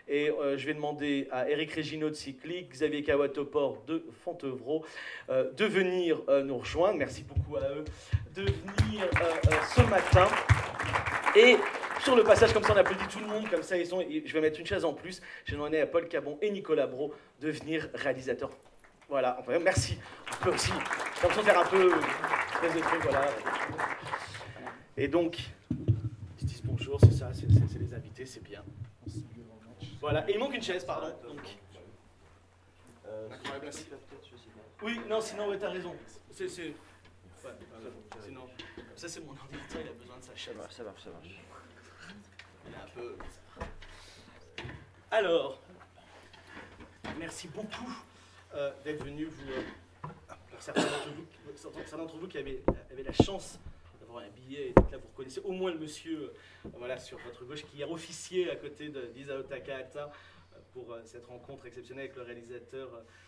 Et je vais demander à Éric Réginot de Cyclique, Xavier Kawatopor de Fontevraud de venir nous rejoindre. Merci beaucoup à eux de venir ce matin. Et sur le passage, comme ça on applaudit tout le monde, comme ça ils sont, je vais mettre une chaise en plus. J'ai demandé à Paul Cabon et Nicolas Brault de venir réalisateur. Voilà, enfin, merci. On peut aussi, comme ça faire un peu espèce de truc, voilà. Et donc, ils disent bonjour, c'est ça, c'est les invités, c'est bien. Voilà, et il manque une chaise, pardon. Donc, oui, non, sinon, ouais, t'as raison. Ouais, sinon, ça c'est mon ordinateur, il a besoin de sa chaise. Ça marche. Il est un peu. Alors, merci beaucoup d'être venu. Certains d'entre vous qui avaient la chance d'avoir un billet et d'être là, vous reconnaissez au moins le monsieur voilà, sur votre gauche qui est officier à côté d'Isao Takahata pour cette rencontre exceptionnelle avec le réalisateur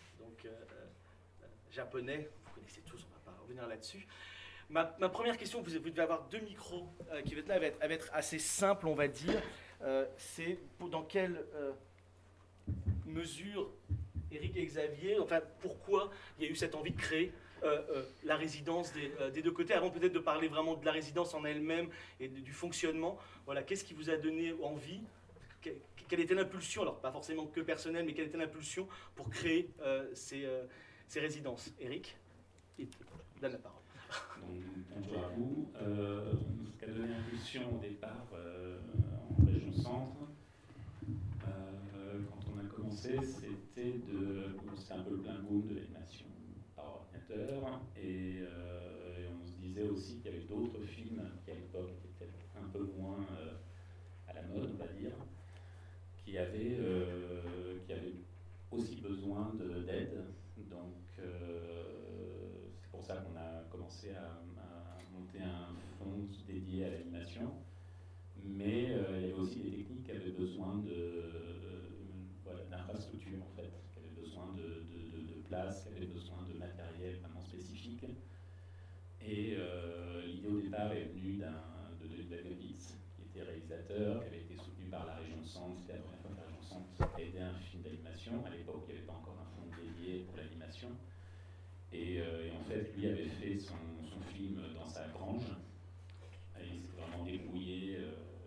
japonais. Vous connaissez tous, on ne va pas revenir là-dessus. Ma première question, vous devez avoir deux micros qui vont être là, va être assez simple, on va dire. C'est dans quelle mesure, Éric et Xavier, enfin pourquoi il y a eu cette envie de créer la résidence des deux côtés, avant peut-être de parler vraiment de la résidence en elle-même et du fonctionnement. Voilà, qu'est-ce qui vous a donné envie? Quelle était l'impulsion, alors pas forcément que personnelle, mais quelle était l'impulsion pour créer ces résidences? Éric, donne la parole. Donc, bonjour à vous. Ce qui a donné impulsion au départ en région centre, quand on a commencé, c'était un peu le plein boom de l'animation par ordinateur, et on se disait aussi qu'il y avait d'autres films qui à l'époque étaient peut-être un peu moins à la mode, on va dire, qui avaient aussi besoin d'aide. Donc c'est pour ça qu'on a commencé à monter un fonds dédié à l'animation. Mais il y avait aussi des techniques qui avaient besoin d'infrastructures, en fait, qui avaient besoin de place, qui avaient besoin de matériel vraiment spécifique. Et l'idée au départ est venue de Dagovitz, qui était réalisateur, qui avait été soutenu par la région Centre. C'était la première fois que la région Centre a aidé un film d'animation. À l'époque, il n'y avait pas encore un fonds dédié pour l'animation. Et en fait, lui avait fait son film dans sa grange. Et il s'est vraiment débrouillé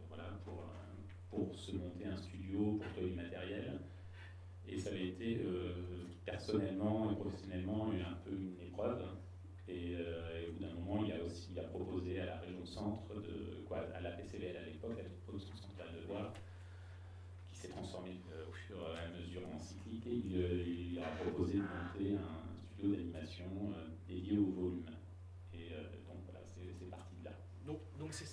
pour se monter un studio, pour trouver du matériel. Et ça avait été personnellement et professionnellement un peu une épreuve. Et au bout d'un moment, il a proposé à la région Centre, à la PCVL à l'époque, à la production centrale de Loire, qui s'est transformée au fur et à mesure en cyclique, et il leur a proposé de monter un studio d'animation dédié au volume. Et donc voilà, c'est parti de là. Donc c'est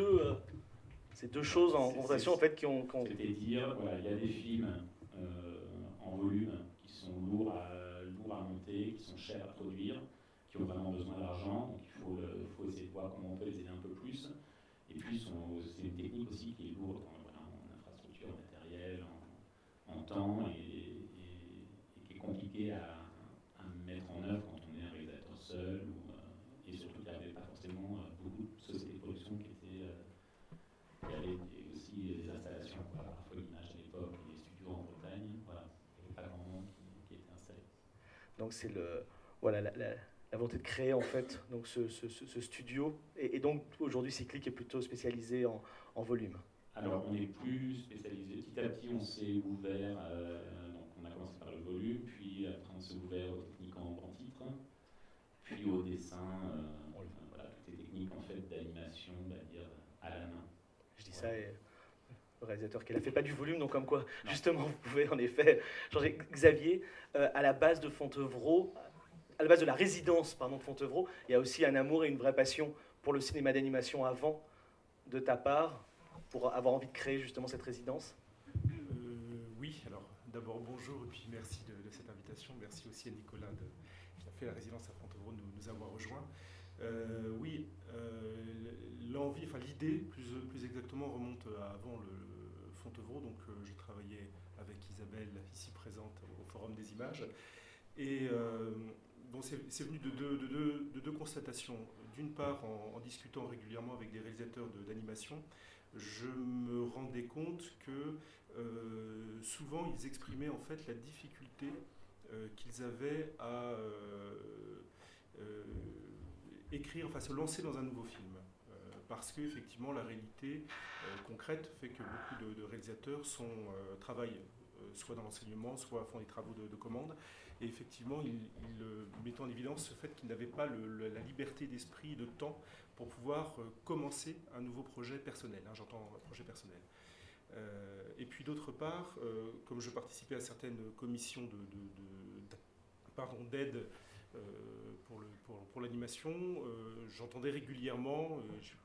ces deux choses en conversation en fait qui ont. C'était dire, voilà, il y a des films en volume qui sont lourds à monter, qui sont chers à produire, qui ont vraiment besoin d'argent, donc il faut essayer de voir comment on peut les aider un peu plus. Et puis c'est une technique aussi qui est lourde en infrastructure, matériel, en temps, et qui est compliquée à mettre en œuvre quand on est un réalisateur seul, et surtout qu'il n'y avait pas forcément beaucoup de sociétés de production qui avaient aussi des installations, parfois l'image à l'époque, les studios en Bretagne, voilà, il n'y avait pas grand monde qui était installé. Donc c'est la volonté de créer en fait donc ce studio, et donc aujourd'hui Cyclique est plutôt spécialisé en volume. Alors on est plus spécialisé, petit à petit on s'est ouvert, donc on a commencé par le volume, puis après on s'est ouvert aux techniques en grand titre, puis au dessin, voilà, toutes les techniques en fait d'animation, on va dire, à la main. Je dis ça et le réalisateur qui ne fait pas du volume, donc comme quoi non. Justement vous pouvez en effet changer. Xavier, à la base de Fontevraud, à la base de la résidence de Fontevraud, il y a aussi un amour et une vraie passion pour le cinéma d'animation avant de ta part, pour avoir envie de créer justement cette résidence. Oui, alors d'abord bonjour et puis merci de cette invitation. Merci aussi à Nicolas qui a fait la résidence à Fontevraud de nous avoir rejoints. L'envie, enfin l'idée plus exactement remonte à avant le Fontevraud. Donc je travaillais avec Isabelle ici présente au Forum des Images. Et bon, c'est venu de deux constatations. D'une part, en discutant régulièrement avec des réalisateurs d'animation, je me rendais compte que souvent ils exprimaient en fait la difficulté qu'ils avaient à écrire, enfin se lancer dans un nouveau film. Parce qu'effectivement la réalité concrète fait que beaucoup de réalisateurs travaillent soit dans l'enseignement, soit font des travaux de commande. Et effectivement, il mettait en évidence ce fait qu'ils n'avaient pas la liberté d'esprit et de temps pour pouvoir commencer un nouveau projet personnel. Hein, j'entends un projet personnel. Et puis d'autre part, comme je participais à certaines commissions d'aide pour l'animation, j'entendais régulièrement,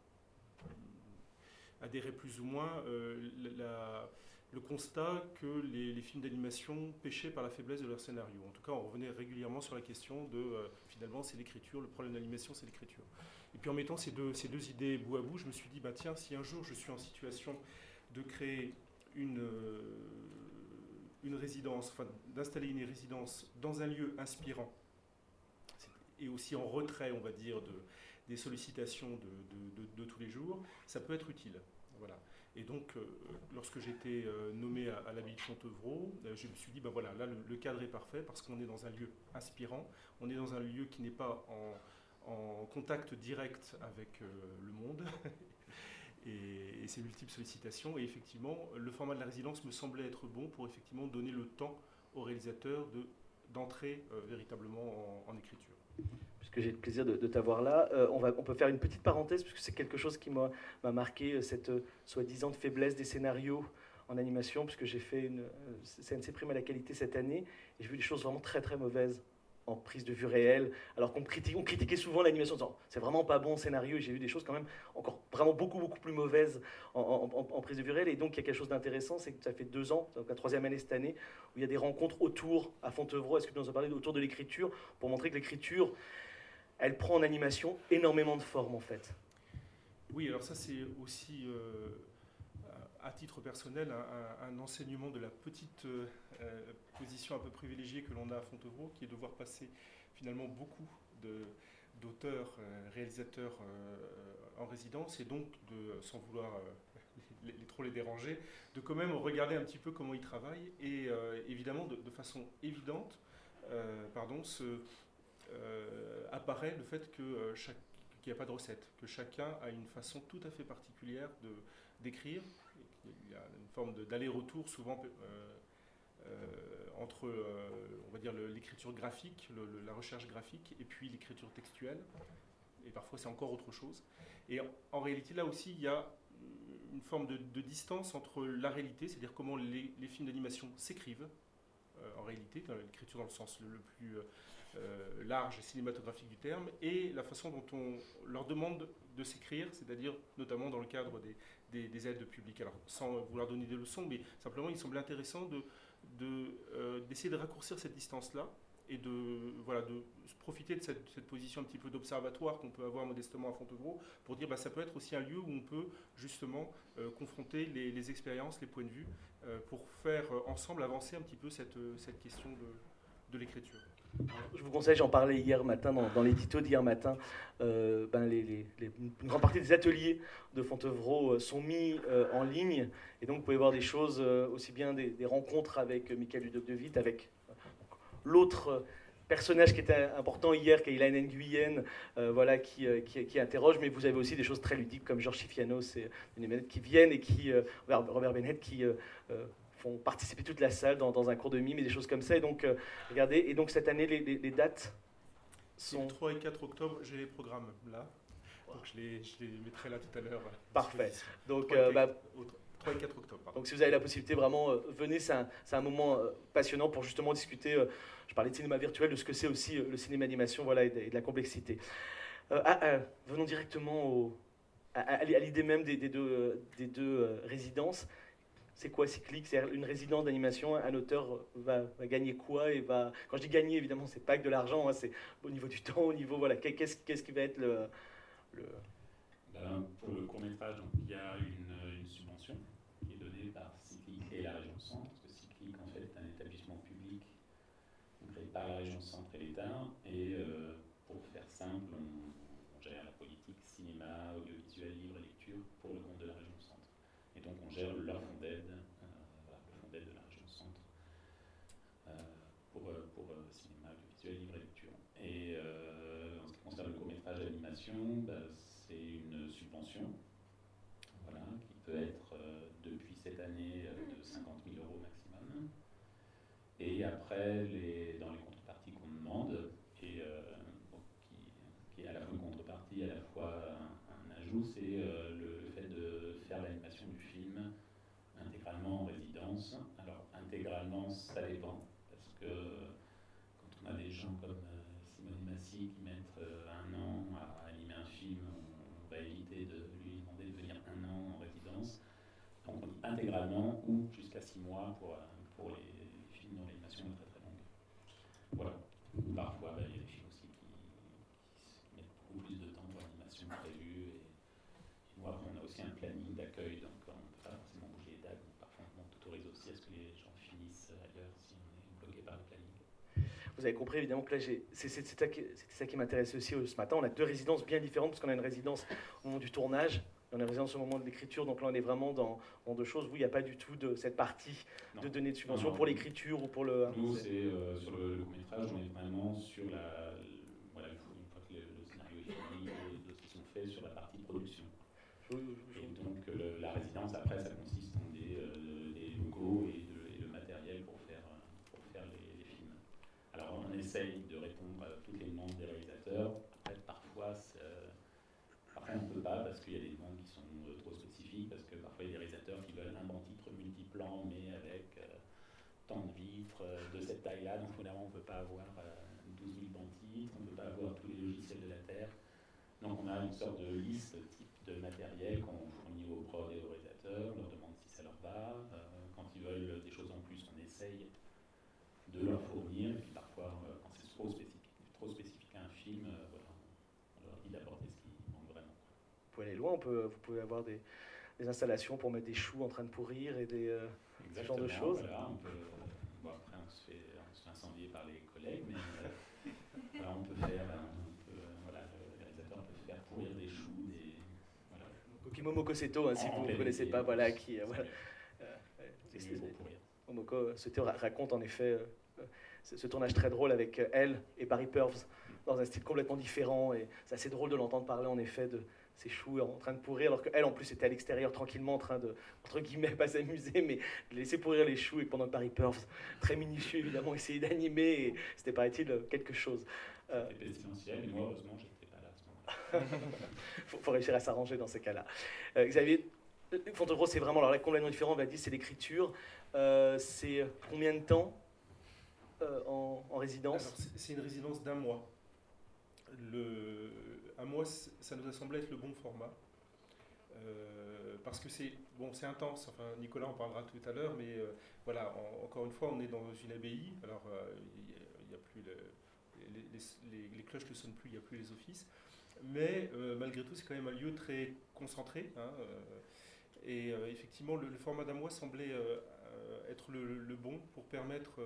adhérer plus ou moins, le constat que les films d'animation péchaient par la faiblesse de leur scénario. En tout cas, on revenait régulièrement sur la question de, finalement, c'est l'écriture, le problème de l'animation, c'est l'écriture. Et puis en mettant ces deux idées bout à bout, je me suis dit, bah, tiens, si un jour je suis en situation de créer une résidence, enfin d'installer une résidence dans un lieu inspirant, et aussi en retrait, on va dire, des sollicitations de tous les jours, ça peut être utile. Voilà. Et donc, lorsque j'ai été nommé à l'abbaye de Fontevraud, je me suis dit, ben voilà, là, le cadre est parfait parce qu'on est dans un lieu inspirant, on est dans un lieu qui n'est pas en contact direct avec le monde et ses multiples sollicitations. Et effectivement, le format de la résidence me semblait être bon pour effectivement donner le temps au réalisateur d'entrer véritablement en écriture. Puisque j'ai le plaisir de t'avoir là, on peut faire une petite parenthèse, puisque c'est quelque chose qui m'a marqué, cette soi-disant faiblesse des scénarios en animation, puisque j'ai fait une CNC Prime à la qualité cette année, et j'ai vu des choses vraiment très très mauvaises en prise de vue réelle, alors qu'on critiquait souvent l'animation en disant c'est vraiment pas bon scénario, et j'ai vu des choses quand même encore vraiment beaucoup plus mauvaises en prise de vue réelle. Et donc il y a quelque chose d'intéressant, c'est que ça fait 2 ans, donc la 3e année cette année, où il y a des rencontres autour, à Fontevraud, est-ce que tu nous en parlais, autour de l'écriture, pour montrer que l'écriture, elle prend en animation énormément de formes en fait. Oui, alors ça c'est aussi à titre personnel un enseignement de la petite position un peu privilégiée que l'on a à Fontevraud, qui est de voir passer finalement beaucoup d'auteurs, réalisateurs en résidence, et donc, sans vouloir trop les déranger, de quand même regarder un petit peu comment ils travaillent, et évidemment de façon évidente, apparaît le fait qu'il n'y a pas de recette, que chacun a une façon tout à fait particulière d'écrire. Il y a une forme d'aller-retour souvent entre, on va dire, l'écriture graphique, la recherche graphique, et puis l'écriture textuelle. Et parfois c'est encore autre chose. Et en réalité, là aussi, il y a une forme de distance entre la réalité, c'est-à-dire comment les films d'animation s'écrivent, en réalité, dans l'écriture dans le sens le plus large et cinématographique du terme, et la façon dont on leur demande de s'écrire, c'est-à-dire notamment dans le cadre des aides publiques. Alors, sans vouloir donner des leçons, mais simplement, il semblait intéressant d'essayer de raccourcir cette distance-là et de profiter de cette position un petit peu d'observatoire qu'on peut avoir modestement à Fontevraud pour dire ça peut être aussi un lieu où on peut justement confronter les expériences, les points de vue, pour faire ensemble avancer un petit peu cette question de l'écriture. Je vous conseille, j'en parlais hier matin dans l'édito d'hier matin, une grande partie des ateliers de Fontevraud sont mis en ligne, et donc vous pouvez voir des choses, aussi bien des rencontres avec Michael Ludoc de Witt, avec l'autre personnage qui était important hier, qui est Ilan Nguyen, qui interroge, mais vous avez aussi des choses très ludiques comme Georges Chifianos et qui viennent et Robert Bennett qui font participer toute la salle dans un cours de mime et des choses comme ça. Et donc, regardez, et donc cette année, les dates sont... Le 3 et 4 octobre, j'ai les programmes là, donc je les mettrai là tout à l'heure. Parfait. Donc, 3 et 4 octobre. Pardon. Donc si vous avez la possibilité, vraiment, venez, c'est un moment passionnant pour justement discuter, je parlais de cinéma virtuel, de ce que c'est aussi le cinéma animation, voilà, et de la complexité. Venons directement à l'idée même des deux résidences. C'est quoi Cyclique? C'est une résidence d'animation, un auteur va gagner quoi et va... Quand je dis gagner, évidemment, c'est pas que de l'argent, hein, c'est au niveau du temps, au niveau... Voilà, qu'est-ce qui va être le... Pour le court-métrage, il y a une subvention qui est donnée par Cyclique et la région Centre, parce que Cyclique, en fait, est un établissement public créé par la région Centre et l'État, et pour faire simple, on gère la politique cinéma, audiovisuel, livre et lecture pour le compte de la région Centre. Et donc on gère leur fonds d'aide, le fonds d'aide de la région Centre. d'animation, c'est une subvention, voilà, qui peut être depuis cette année de 50 000 € maximum. Et après, dans les contreparties qu'on demande, et qui est à la fois une contrepartie, à la fois un ajout, c'est le fait de faire l'animation du film intégralement en résidence. Alors, intégralement, ça dépend, parce que quand on a des gens comme Simone Massy qui mettent 1 an à animer un film, on va éviter de lui demander de venir 1 an en résidence. Donc, on dit intégralement ou jusqu'à 6 mois pour les films dont l'animation est très très longue. Voilà. Parfois, il y a des films aussi qui mettent beaucoup plus de temps pour l'animation prévue. Et nous, après, on a aussi un planning d'accueil, donc on ne peut pas forcément bouger les dates. Donc parfois, on autorise aussi à ce que les gens finissent ailleurs si on est bloqué par le planning. Vous avez compris évidemment que là, c'était ça qui m'intéressait aussi ce matin. On a 2 résidences bien différentes, parce qu'on a une résidence au moment du tournage, et on a une résidence au moment de l'écriture, donc là on est vraiment dans 2 choses où il n'y a pas du tout de cette partie de donner de subvention pour l'écriture ou pour le... Nous, c'est sur le court-métrage, on est vraiment sur voilà, une fois que le scénario est fini, les dossiers sont faits sur la partie production. Et donc la résidence, après, ça consiste en des locaux et le matériel pour faire les films. Alors on essaye de répondre à toutes les demandes des réalisateurs. Après, parfois on ne peut pas parce qu'il y a des demandes qui sont trop spécifiques, parce que parfois il y a des réalisateurs qui veulent un banc-titre multiplan, mais avec tant de vitres de cette taille-là. Donc évidemment, on ne peut pas avoir 12 000 banc-titres, on ne peut pas avoir tous les logiciels de la Terre. Donc on a une sorte de liste type de matériel qu'on fournit aux prod et aux réalisateurs, on leur demande si ça leur va. Quand ils veulent des choses en plus, on essaye de leur fournir. Et puis parfois, quand c'est trop spécifique à un film, voilà, on leur dit d'apporter ce qui manque vraiment. Vous pouvez aller loin, vous pouvez avoir des installations pour mettre des choux en train de pourrir et ce genre de choses. Voilà, après on se fait incendier par les collègues, mais voilà, on peut faire, voilà, le réalisateur peut faire pourrir des choux, voilà. Momo Koseto, si vous ne connaissez pas, voilà, qui... voilà. Momo Koseto raconte en effet ce tournage très drôle avec elle et Barry Purves dans un style complètement différent, et c'est assez drôle de l'entendre parler en effet de ses choux en train de pourrir, alors qu'elle en plus était à l'extérieur tranquillement en train de, entre guillemets, pas s'amuser, mais de laisser pourrir les choux, et pendant que Barry Purves, très minutieux évidemment, essayait d'animer, et c'était paraît-il quelque chose. C'était pestilentiel, mais moi heureusement j'étais pas là à ce moment-là. faut réussir à s'arranger dans ces cas-là. Xavier, Fontevraud, c'est vraiment, alors là, complètement différent, on va dire, c'est l'écriture. C'est combien de temps en résidence? C'est une résidence d'1 mois. 1 mois, ça nous a semblé être le bon format. Parce que c'est intense. Enfin, Nicolas en parlera tout à l'heure, mais voilà, encore une fois, on est dans une abbaye. Alors, il n'y a plus les cloches ne sonnent plus, il n'y a plus les offices. Mais malgré tout, c'est quand même un lieu très concentré. Et effectivement, le format d'1 mois semblait être le bon pour permettre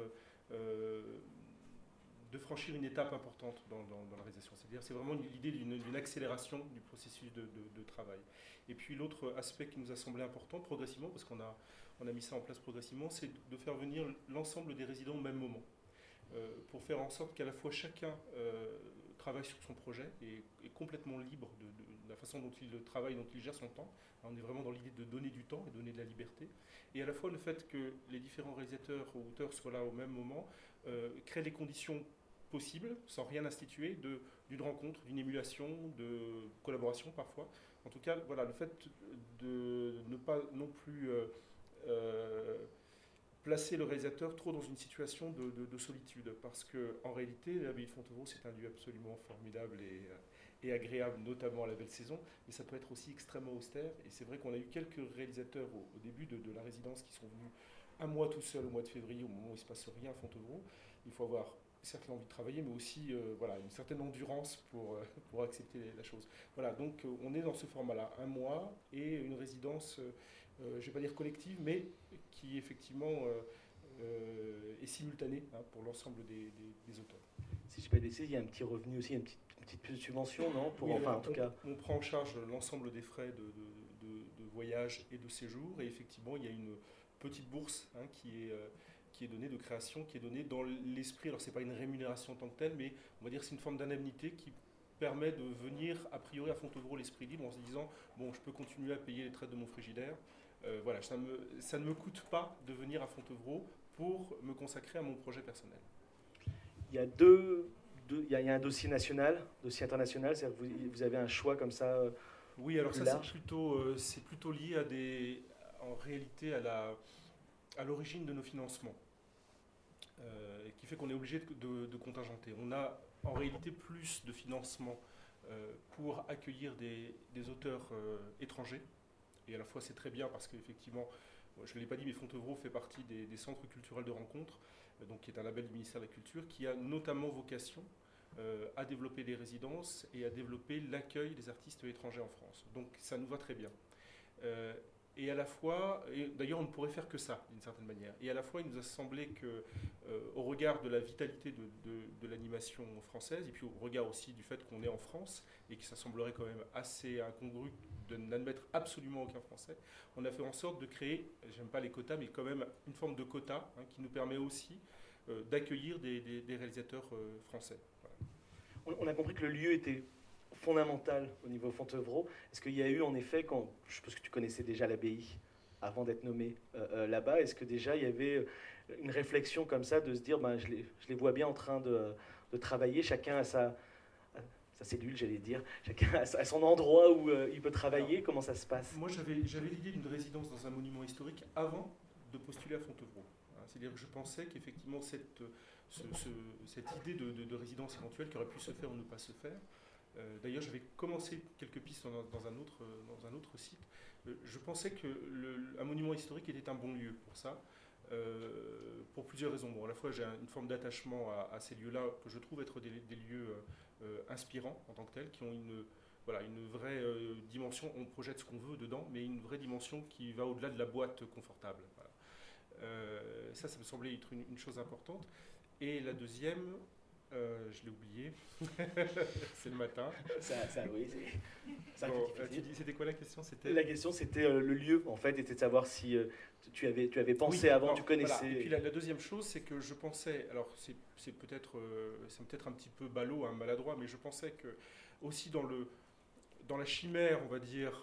de franchir une étape importante dans la réalisation. C'est-à-dire, c'est vraiment l'idée d'une accélération du processus de travail. Et puis l'autre aspect qui nous a semblé important progressivement, parce qu'on a mis ça en place progressivement, c'est de faire venir l'ensemble des résidents au même moment. Pour faire en sorte qu'à la fois chacun travaille sur son projet et est complètement libre de la façon dont il travaille, dont il gère son temps. On est vraiment dans l'idée de donner du temps et donner de la liberté. Et à la fois le fait que les différents réalisateurs ou auteurs soient là au même moment crée les conditions possibles, sans rien instituer, d'une rencontre, d'une émulation, de collaboration parfois. En tout cas, voilà, le fait de ne pas non plus placer le réalisateur trop dans une situation de solitude, parce qu'en réalité, l'abbaye de Fontevraud, c'est un lieu absolument formidable et agréable, notamment à la belle saison, mais ça peut être aussi extrêmement austère, et c'est vrai qu'on a eu quelques réalisateurs au début de la résidence qui sont venus 1 mois tout seul au mois de février, au moment où il ne se passe rien à Fontevraud. Il faut avoir certes l'envie de travailler, mais aussi voilà, une certaine endurance pour accepter la chose. Voilà, donc on est dans ce format-là, 1 mois et une résidence, je ne vais pas dire collective, mais qui effectivement est simultanée pour l'ensemble des auteurs. Si je ne dis pas de bêtises, il y a un petit revenu aussi, une petite subvention, non pour, oui, enfin, en tout cas. On prend en charge l'ensemble des frais de voyage et de séjour, et effectivement, il y a une petite bourse qui est donnée de création, qui est donnée dans l'esprit, alors c'est pas une rémunération en tant que telle, mais on va dire que c'est une forme d'indemnité qui permet de venir a priori à Fontevraud l'esprit libre en se disant bon, je peux continuer à payer les traites de mon frigidaire. Voilà, ça ne me coûte pas de venir à Fontevraud pour me consacrer à mon projet personnel. Il y a il y a un dossier national, dossier international, c'est-à-dire que vous avez un choix comme ça. Oui, alors plus ça large. c'est plutôt lié en réalité à l'origine de nos financements, qui fait qu'on est obligé de contingenter. On a en réalité plus de financement pour accueillir des auteurs étrangers. Et à la fois c'est très bien parce qu'effectivement, je ne l'ai pas dit, mais Fontevraud fait partie des centres culturels de rencontre, donc qui est un label du ministère de la Culture, qui a notamment vocation à développer des résidences et à développer l'accueil des artistes étrangers en France. Donc ça nous va très bien. Et à la fois, et d'ailleurs on ne pourrait faire que ça d'une certaine manière, et à la fois il nous a semblé que, au regard de la vitalité de l'animation française, et puis au regard aussi du fait qu'on est en France, et que ça semblerait quand même assez incongru de n'admettre absolument aucun Français, on a fait en sorte de créer, j'aime pas les quotas, mais quand même une forme de quota qui nous permet aussi d'accueillir des réalisateurs français. Voilà. On a compris que le lieu était fondamental au niveau Fontevraud. Est-ce qu'il y a eu en effet, je suppose que tu connaissais déjà l'abbaye avant d'être nommé là-bas, est-ce que déjà il y avait une réflexion comme ça de se dire, ben, je les vois bien en train de travailler, chacun à sa cellule, j'allais dire, chacun à son endroit où il peut travailler. Alors, comment ça se passe? Moi j'avais l'idée d'une résidence dans un monument historique avant de postuler à Fontevraud. C'est-à-dire que je pensais qu'effectivement cette idée de résidence éventuelle qui aurait pu se faire ou ne pas se faire. D'ailleurs, j'avais commencé quelques pistes dans un autre site. Je pensais qu'un monument historique était un bon lieu pour ça, pour plusieurs raisons. Bon, à la fois, j'ai une forme d'attachement à ces lieux-là que je trouve être des lieux inspirants en tant que tels, qui ont une vraie dimension. On projette ce qu'on veut dedans, mais une vraie dimension qui va au-delà de la boîte confortable. Voilà. Ça me semblait être une chose importante. Et la deuxième, je l'ai oublié, c'est le matin. Oui, c'est bon, c'était quoi la question? La question, c'était le lieu, en fait, était de savoir si tu avais pensé oui, avant, alors, tu connaissais. Voilà. Et puis la deuxième chose, c'est que je pensais, alors c'est peut-être un petit peu ballot, maladroit, mais je pensais que aussi dans la chimère, on va dire,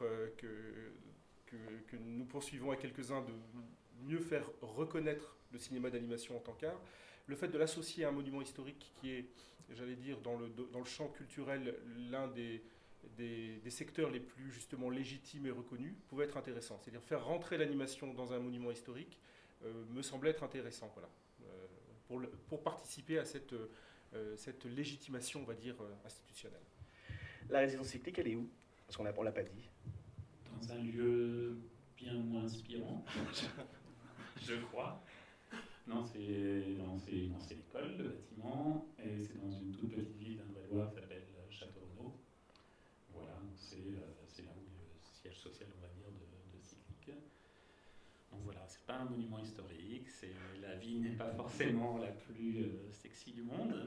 que nous poursuivons à quelques-uns de mieux faire reconnaître le cinéma d'animation en tant qu'art, le fait de l'associer à un monument historique qui est, j'allais dire, dans le champ culturel, l'un des secteurs les plus justement légitimes et reconnus, pouvait être intéressant. C'est-à-dire faire rentrer l'animation dans un monument historique me semblait être intéressant, voilà, pour participer à cette légitimation, on va dire, institutionnelle. La résidence cyclique, elle est où? Parce qu'on ne l'a pas dit. Dans un lieu bien moins inspirant, je crois. Non, c'est l'école, le bâtiment, et c'est dans une toute petite ville d'Indre-et-Loire qui s'appelle Château-Renaud. Voilà, c'est là où est le siège social, on va dire, de Cyclique. Donc voilà, c'est pas un monument historique, la vie n'est pas forcément la plus sexy du monde.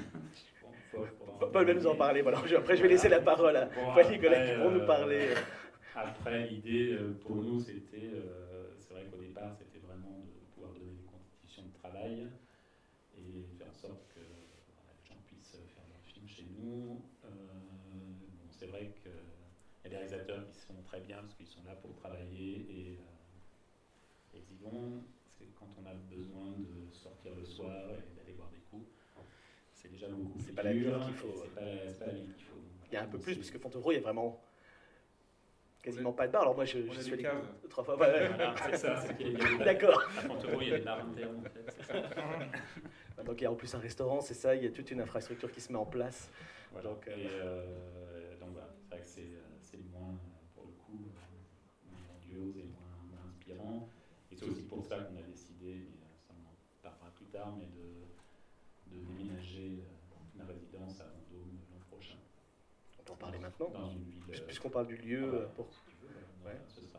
Paul va nous en parler, voilà. Après je vais laisser la parole à Paul Nicolas qui vont nous parler. Après, l'idée pour nous, c'était, c'est vrai qu'au départ, c'était vraiment de pouvoir donner des conditions de travail et faire en sorte que les gens puissent faire leurs films chez nous. Bon, c'est vrai qu'il y a des réalisateurs qui sont très bien parce qu'ils sont là pour travailler et ils y vont. C'est quand on a besoin de sortir le soir et d'aller boire des coups, c'est déjà beaucoup plus dur. C'est pas la ville qu'il faut. C'est pas la ville qu'il faut. Donc, il y a un peu plus, parce que Fontevraud, il y a vraiment quasiment pas de bar. Alors moi, je suis allé 3 fois. Ouais. Voilà, c'est ça. D'accord. À Fontevraud, il y a des bars internes, en fait, c'est ça. Donc il y a en plus un restaurant, c'est ça, il y a toute une infrastructure qui se met en place. Voilà. Donc voilà, c'est vrai que c'est moins, pour le coup, moins grandiose et moins inspirant. Et c'est aussi pour ça qu'on a décidé, mais ça on en parlera plus tard, mais de déménager ma résidence à Vendôme l'an prochain. On peut en parler maintenant. Dans une ville. Puisqu'on parle du lieu. Voilà, pour... si tu veux, voilà, ce sera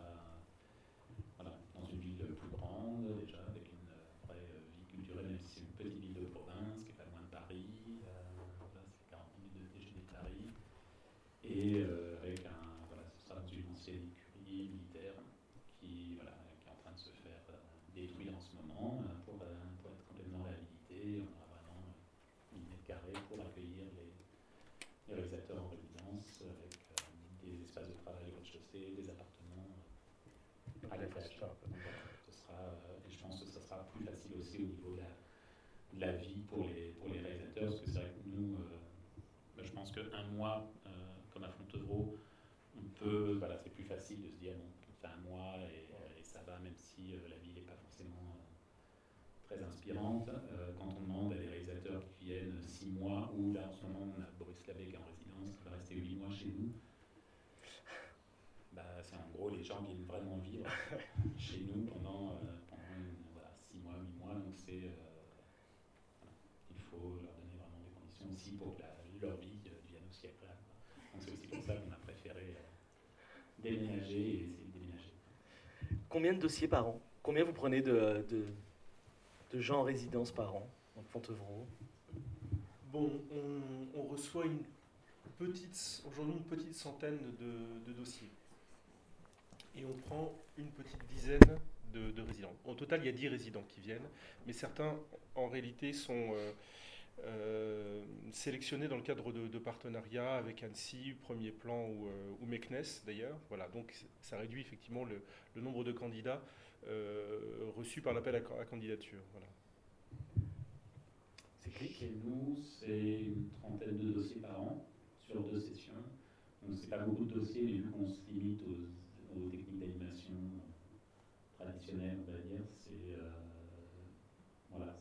dans une ville plus grande, déjà, avec une vraie vie culturelle, même si c'est une petite ville de province, qui est pas loin de Paris. C'est 40 minutes de TGV de Paris. Et avec ce sera dans une ancienne écurie militaire qui est en train de se faire détruire en ce moment pour être complètement réhabilité. On aura vraiment 1000 mètres carrés pour accueillir les réalisateurs en espace de travail au rez-de-chaussée, des appartements à l'étage. Donc voilà, et je pense que ce sera plus facile aussi au niveau de la vie pour les réalisateurs, parce que c'est vrai que nous, je pense qu'un mois, comme à Fontevraud, voilà, c'est plus facile de se dire, bon, on fait un mois et ça va, même si la vie n'est pas forcément très inspirante. Quand on demande à des réalisateurs qui viennent 6 mois, ou là en ce moment on a Boris Labec en résidence, qui va rester 8 mois chez nous, c'est en gros les gens viennent vraiment vivre chez nous pendant 6 mois, 8 mois, donc il faut leur donner vraiment des conditions aussi pour que leur vie devienne aussi agréable. Donc c'est aussi pour ça qu'on a préféré déménager et essayer de déménager. Combien de dossiers par an? Combien vous prenez de gens en résidence par an, donc Fontevraud? Bon, on reçoit aujourd'hui une petite centaine de dossiers. Et on prend une petite dizaine de résidents. Au total, il y a 10 résidents qui viennent, mais certains, en réalité, sont sélectionnés dans le cadre de partenariats avec Annecy, Premier Plan ou Meknes, d'ailleurs. Voilà, donc ça réduit effectivement le nombre de candidats reçus par l'appel à candidature. Voilà. Chez nous, c'est une trentaine de dossiers par an sur 2 sessions. Donc c'est pas beaucoup de dossiers, mais vu qu'on se limite aux techniques d'animation traditionnelles, on va dire, voilà,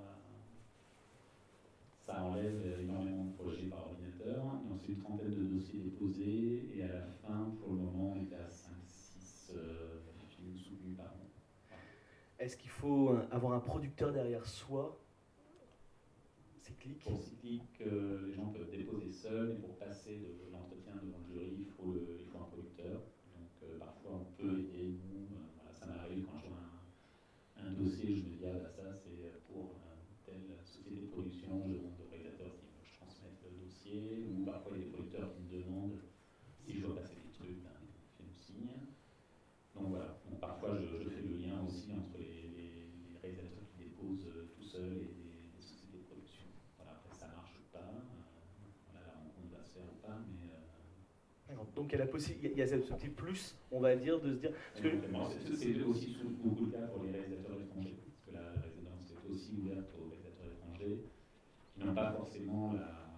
ça enlève énormément de projets par ordinateur. Donc c'est une trentaine de dossiers déposés, et à la fin, pour le moment, on est à 5-6 films soutenus par an. Voilà. Est-ce qu'il faut avoir un producteur derrière soi? Cyclique. Pour Cyclique, les gens peuvent déposer seuls, et pour passer de l'entretien devant le jury, il faut un producteur. Donc parfois on peut aider, nous, voilà, ça m'arrive quand je vois un dossier, je me dis, ça c'est pour telle société de production, je demande au réalisateur s'il faut que je transmette le dossier, ou parfois il y a des producteurs qui me demandent si je dois passer des trucs, fais-nous signe. Donc voilà, donc parfois je fais le lien aussi entre les réalisateurs qui déposent tout seuls et des sociétés de production. Voilà, après ça marche ou pas, voilà, la rencontre va se faire ou pas, mais... Donc il y a ce petit plus, on va dire, de se dire... C'est aussi beaucoup le cas pour les réalisateurs étrangers, parce que la résidence est aussi ouverte aux réalisateurs étrangers qui n'ont pas forcément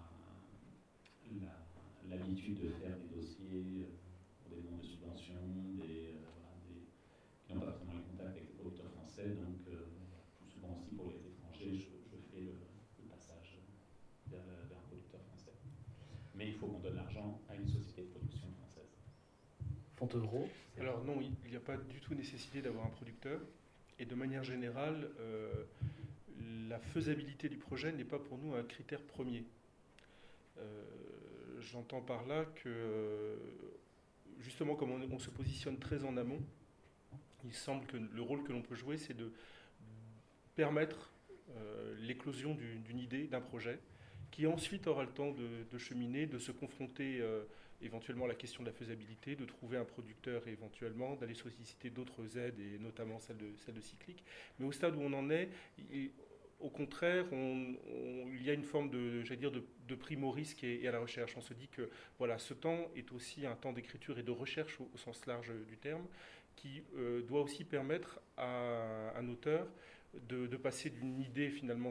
l'habitude de faire des dossiers pour des demandes de subventions, qui n'ont pas forcément les contacts avec les producteurs français. Donc plus souvent aussi pour les étrangers, je fais le passage vers un producteur français. Mais il faut qu'on donne l'argent à une société de production française. Fontevraud? Alors non, il n'y a pas du tout nécessité d'avoir un producteur. Et de manière générale, la faisabilité du projet n'est pas pour nous un critère premier. J'entends par là que, justement, comme on se positionne très en amont, il semble que le rôle que l'on peut jouer, c'est de permettre l'éclosion d'une idée, d'un projet, qui ensuite aura le temps de cheminer, de se confronter éventuellement à la question de la faisabilité, de trouver un producteur éventuellement, d'aller solliciter d'autres aides, et notamment celle de Cyclique. Mais au stade où on en est, au contraire, il y a une forme de prime au risque et à la recherche. On se dit que voilà, ce temps est aussi un temps d'écriture et de recherche au sens large du terme, qui doit aussi permettre à un auteur de passer d'une idée finalement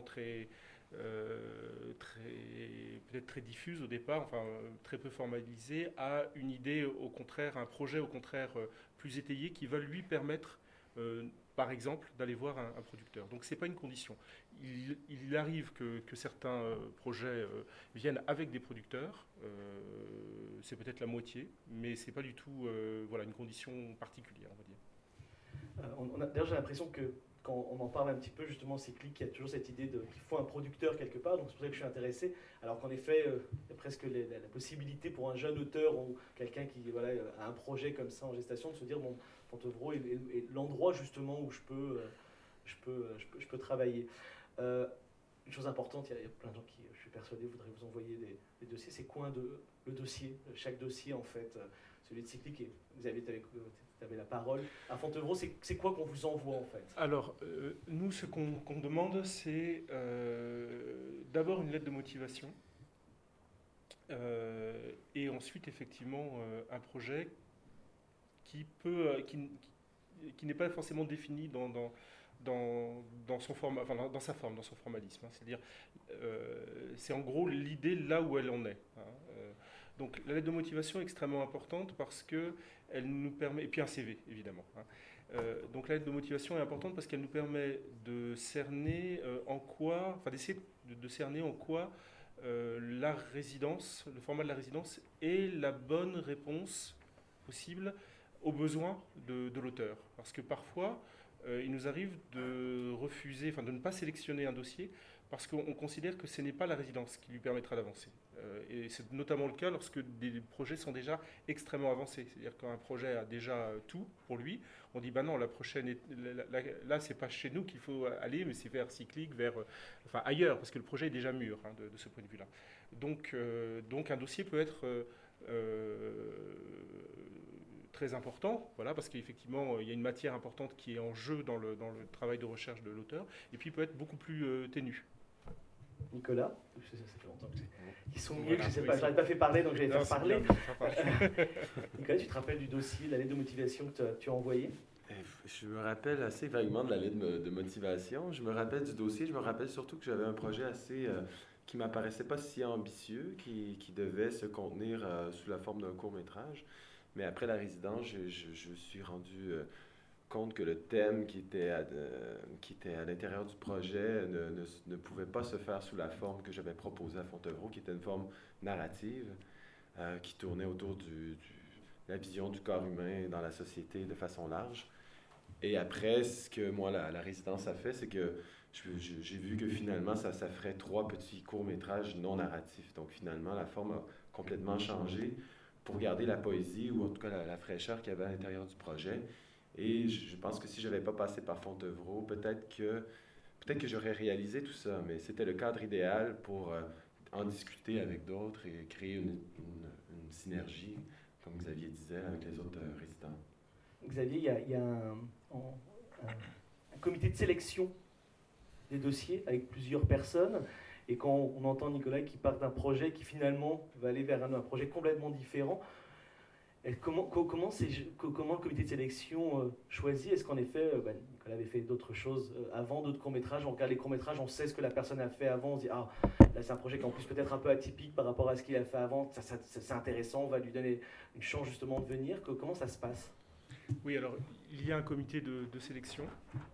peut-être très diffuse au départ, enfin très peu formalisée, à une idée au contraire, un projet au contraire plus étayé, qui va lui permettre par exemple d'aller voir un producteur. Donc c'est pas une condition. Il arrive que certains projets viennent avec des producteurs, c'est peut-être la moitié, mais c'est pas du tout une condition particulière, on va dire. D'ailleurs j'ai l'impression que quand on en parle un petit peu, justement, Cyclique, il y a toujours cette idée qu'il faut un producteur quelque part, donc c'est pour ça que je suis intéressé. Alors qu'en effet, il y a presque la possibilité pour un jeune auteur ou quelqu'un qui a un projet comme ça en gestation de se dire, bon, Fontevraud est l'endroit justement où je peux travailler. Une chose importante, il y a plein de gens qui, je suis persuadé, voudraient vous envoyer des dossiers. C'est quoi le dossier? Chaque dossier, en fait, celui de Cyclique, et Xavier, tu avais la parole. À Fontevraud, c'est quoi qu'on vous envoie, en fait? Alors, nous, ce qu'on demande, c'est d'abord une lettre de motivation Et ensuite, effectivement, un projet qui n'est pas forcément défini dans son format, enfin, dans sa forme, dans son formalisme. Hein. C'est-à-dire, c'est en gros l'idée là où elle en est. Hein. Donc la lettre de motivation est extrêmement importante parce que elle nous permet, et puis un CV évidemment. Hein. Donc la lettre de motivation est importante parce qu'elle nous permet de cerner en quoi, enfin d'essayer de cerner en quoi la résidence, le format de la résidence est la bonne réponse possible aux besoins de l'auteur. Parce que parfois, il nous arrive de refuser, enfin de ne pas sélectionner un dossier parce qu'on considère que ce n'est pas la résidence qui lui permettra d'avancer. Et c'est notamment le cas lorsque des projets sont déjà extrêmement avancés. C'est-à-dire quand un projet a déjà tout pour lui, on dit bah non, la prochaine, là c'est pas chez nous qu'il faut aller, mais c'est vers Cyclique, enfin ailleurs, parce que le projet est déjà mûr hein, de ce point de vue-là. Donc un dossier peut être très important, voilà, parce qu'effectivement, il y a une matière importante qui est en jeu dans le travail de recherche de l'auteur, et puis il peut être beaucoup plus ténu. Nicolas, ça fait longtemps qu'ils sont mieux, je ne sais pas, je n'aurais pas fait parler, donc je vais faire parler. Nicolas, tu te rappelles du dossier, de la lettre de motivation que tu as envoyée? Je me rappelle assez vaguement de la lettre de motivation. Je me rappelle du dossier. Je me rappelle surtout que j'avais un projet assez qui m'apparaissait pas si ambitieux, qui devait se contenir sous la forme d'un court-métrage. Mais après la résidence, je me suis rendu compte que le thème qui était à l'intérieur du projet ne pouvait pas se faire sous la forme que j'avais proposée à Fontevraud, qui était une forme narrative qui tournait autour de la vision du corps humain dans la société de façon large. Et après, ce que moi, la résidence a fait, c'est que j'ai vu que finalement, ça ferait 3 petits courts-métrages non narratifs. Donc finalement, la forme a complètement changé pour garder la poésie, ou en tout cas la fraîcheur qu'il y avait à l'intérieur du projet. Et je pense que si je n'avais pas passé par Fontevraud, peut-être que j'aurais réalisé tout ça, mais c'était le cadre idéal pour en discuter avec d'autres et créer une synergie, comme Xavier disait, avec les autres résidents. Xavier, il y a un comité de sélection des dossiers avec plusieurs personnes. Et quand on entend Nicolas qui part d'un projet qui finalement va aller vers un projet complètement différent, comment le comité de sélection choisit? Est-ce qu'en effet, Nicolas avait fait d'autres choses avant, d'autres courts-métrages, on regarde les courts-métrages, on sait ce que la personne a fait avant, on se dit ah, là c'est un projet qui est en plus peut-être un peu atypique par rapport à ce qu'il a fait avant, c'est intéressant, on va lui donner une chance justement de venir. Comment ça se passe? Oui, alors il y a un comité de sélection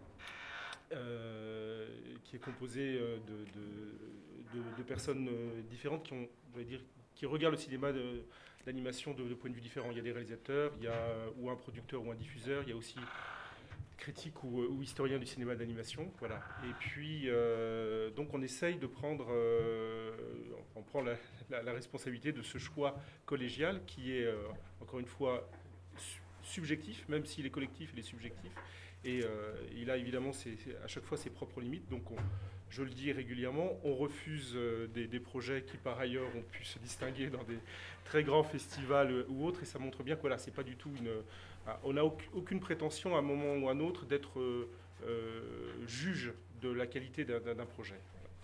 qui est composé de personnes différentes qui regardent le cinéma d'animation de points de vue différents. Il y a des réalisateurs, il y a ou un producteur ou un diffuseur, il y a aussi critique ou historien du cinéma d'animation. Voilà. Et puis, donc on essaye de prendre, on prend la responsabilité de ce choix collégial qui est, encore une fois, subjectif, même s'il est collectif, il est subjectif. Et il a évidemment à chaque fois ses propres limites. Donc je le dis régulièrement, on refuse des projets qui par ailleurs ont pu se distinguer dans des très grands festivals ou autres. Et ça montre bien que voilà, c'est pas du tout on n'a aucune prétention à un moment ou à un autre d'être juge de la qualité d'un projet.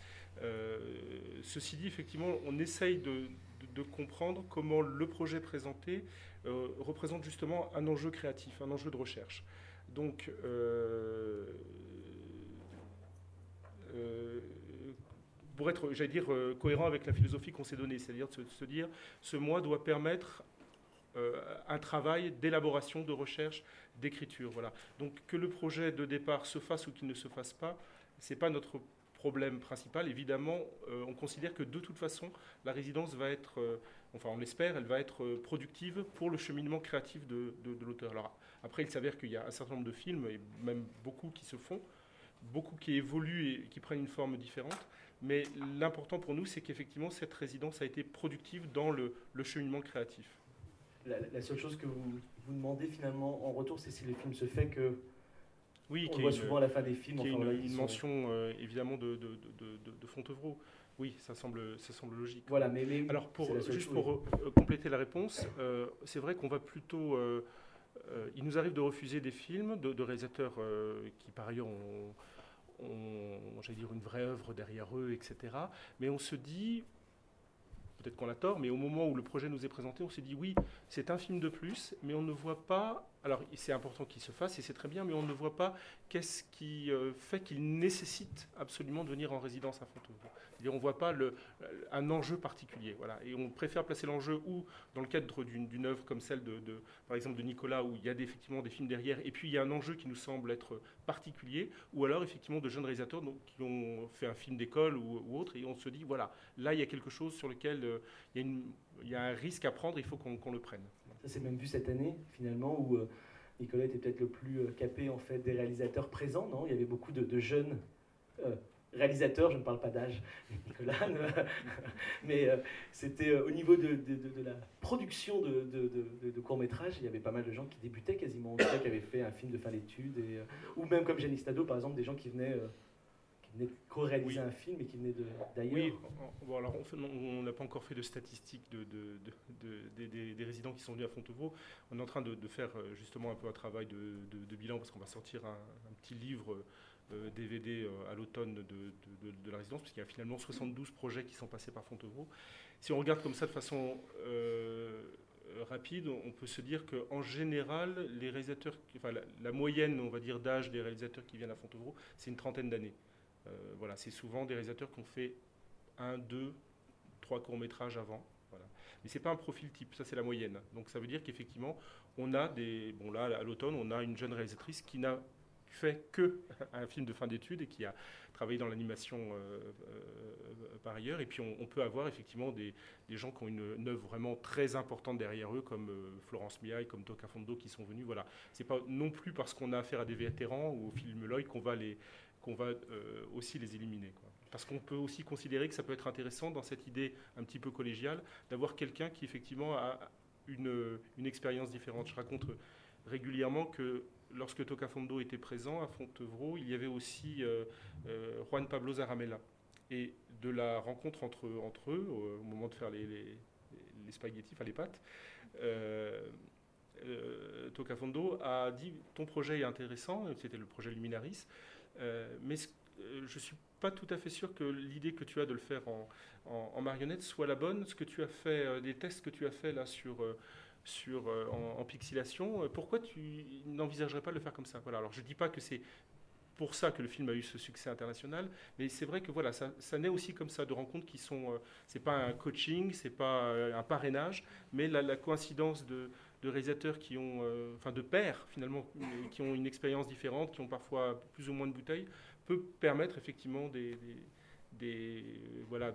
Ceci dit, effectivement, on essaye de comprendre comment le projet présenté représente justement un enjeu créatif, un enjeu de recherche. Donc, pour être, j'allais dire, cohérent avec la philosophie qu'on s'est donnée, c'est-à-dire de se dire, ce mois doit permettre un travail d'élaboration, de recherche, d'écriture. Voilà. Donc, que le projet de départ se fasse ou qu'il ne se fasse pas, ce n'est pas notre problème principal. Évidemment, on considère que de toute façon, la résidence va être, enfin on l'espère, elle va être productive pour le cheminement créatif de l'auteur. Alors après, il s'avère qu'il y a un certain nombre de films, et même beaucoup qui se font, beaucoup qui évoluent et qui prennent une forme différente. Mais l'important pour nous, c'est qu'effectivement, cette résidence a été productive dans le cheminement créatif. La seule chose que vous demandez finalement en retour, c'est si le film se fait que... Oui, on voit souvent à la fin des films. Qui est une mention évidemment de Fontevraud. Oui, ça semble logique. Voilà, mais alors juste pour compléter la réponse, c'est vrai qu'on va plutôt... il nous arrive de refuser des films de réalisateurs qui par ailleurs ont j'allais dire, une vraie œuvre derrière eux, etc. Mais on se dit, peut-être qu'on a tort, mais au moment où le projet nous est présenté, on s'est dit oui, c'est un film de plus, mais on ne voit pas, alors c'est important qu'il se fasse et c'est très bien, mais on ne voit pas qu'est-ce qui fait qu'il nécessite absolument de venir en résidence à Fontevraud. C'est-à-dire on ne voit pas un enjeu particulier. Voilà. Et on préfère placer l'enjeu ou dans le cadre d'une œuvre comme celle par exemple de Nicolas, où il y a effectivement des films derrière, et puis il y a un enjeu qui nous semble être particulier, ou alors effectivement de jeunes réalisateurs qui ont fait un film d'école ou autre, et on se dit, voilà, là il y a quelque chose sur lequel il y a un risque à prendre, il faut qu'on le prenne. Ça s'est même vu cette année, finalement, où Nicolas était peut-être le plus capé en fait, des réalisateurs présents, non? Il y avait beaucoup de jeunes réalisateurs, je ne parle pas d'âge, Nicolas, mais c'était au niveau de la production de courts-métrages, il y avait pas mal de gens qui débutaient quasiment, en tout cas, qui avaient fait un film de fin d'études, ou même comme Janis Tado, par exemple, des gens qui venaient co-réaliser un film et qui venaient d'ailleurs. Oui, bon, alors on n'a pas encore fait de statistiques des résidents qui sont venus à Fontevraud. On est en train de faire justement un peu un travail de bilan parce qu'on va sortir un petit livre DVD à l'automne de la résidence, puisqu'il y a finalement 72 projets qui sont passés par Fontevraud. Si on regarde comme ça de façon rapide, on peut se dire qu'en général, les réalisateurs, enfin, la moyenne, on va dire, d'âge des réalisateurs qui viennent à Fontevraud, c'est une trentaine d'années. Voilà, c'est souvent des réalisateurs qui ont fait 1, 2, 3 courts-métrages avant. Voilà. Mais ce n'est pas un profil type, ça c'est la moyenne. Donc ça veut dire qu'effectivement, on a bon là, à l'automne, on a une jeune réalisatrice qui n'a fait qu'un film de fin d'études et qui a travaillé dans l'animation par ailleurs. Et puis on peut avoir effectivement des gens qui ont une œuvre vraiment très importante derrière eux, comme Florence Miaille, comme Toka Fondo, qui sont venus. Voilà. C'est pas non plus parce qu'on a affaire à des vétérans ou au film Lloyd qu'on va aussi les éliminer, quoi. Parce qu'on peut aussi considérer que ça peut être intéressant dans cette idée un petit peu collégiale d'avoir quelqu'un qui effectivement a une expérience différente. Je raconte régulièrement que lorsque Toka Fondo était présent à Fontevraud, il y avait aussi Juan Pablo Zaramella. Et de la rencontre entre eux, au moment de faire les spaghettis, enfin les pâtes, Toka Fondo a dit « ton projet est intéressant », c'était le projet Luminaris, mais je ne suis pas tout à fait sûr que l'idée que tu as de le faire en marionnette soit la bonne. Ce que tu as fait, les tests que tu as fait là en pixelation, pourquoi tu n'envisagerais pas de le faire comme ça? Voilà. Alors je ne dis pas que c'est pour ça que le film a eu ce succès international, mais c'est vrai que voilà, ça naît aussi comme ça, de rencontres qui sont, c'est pas un coaching, c'est pas un parrainage, mais la coïncidence de réalisateurs qui ont, enfin de pairs finalement, qui ont une expérience différente, qui ont parfois plus ou moins de bouteilles, peut permettre effectivement voilà,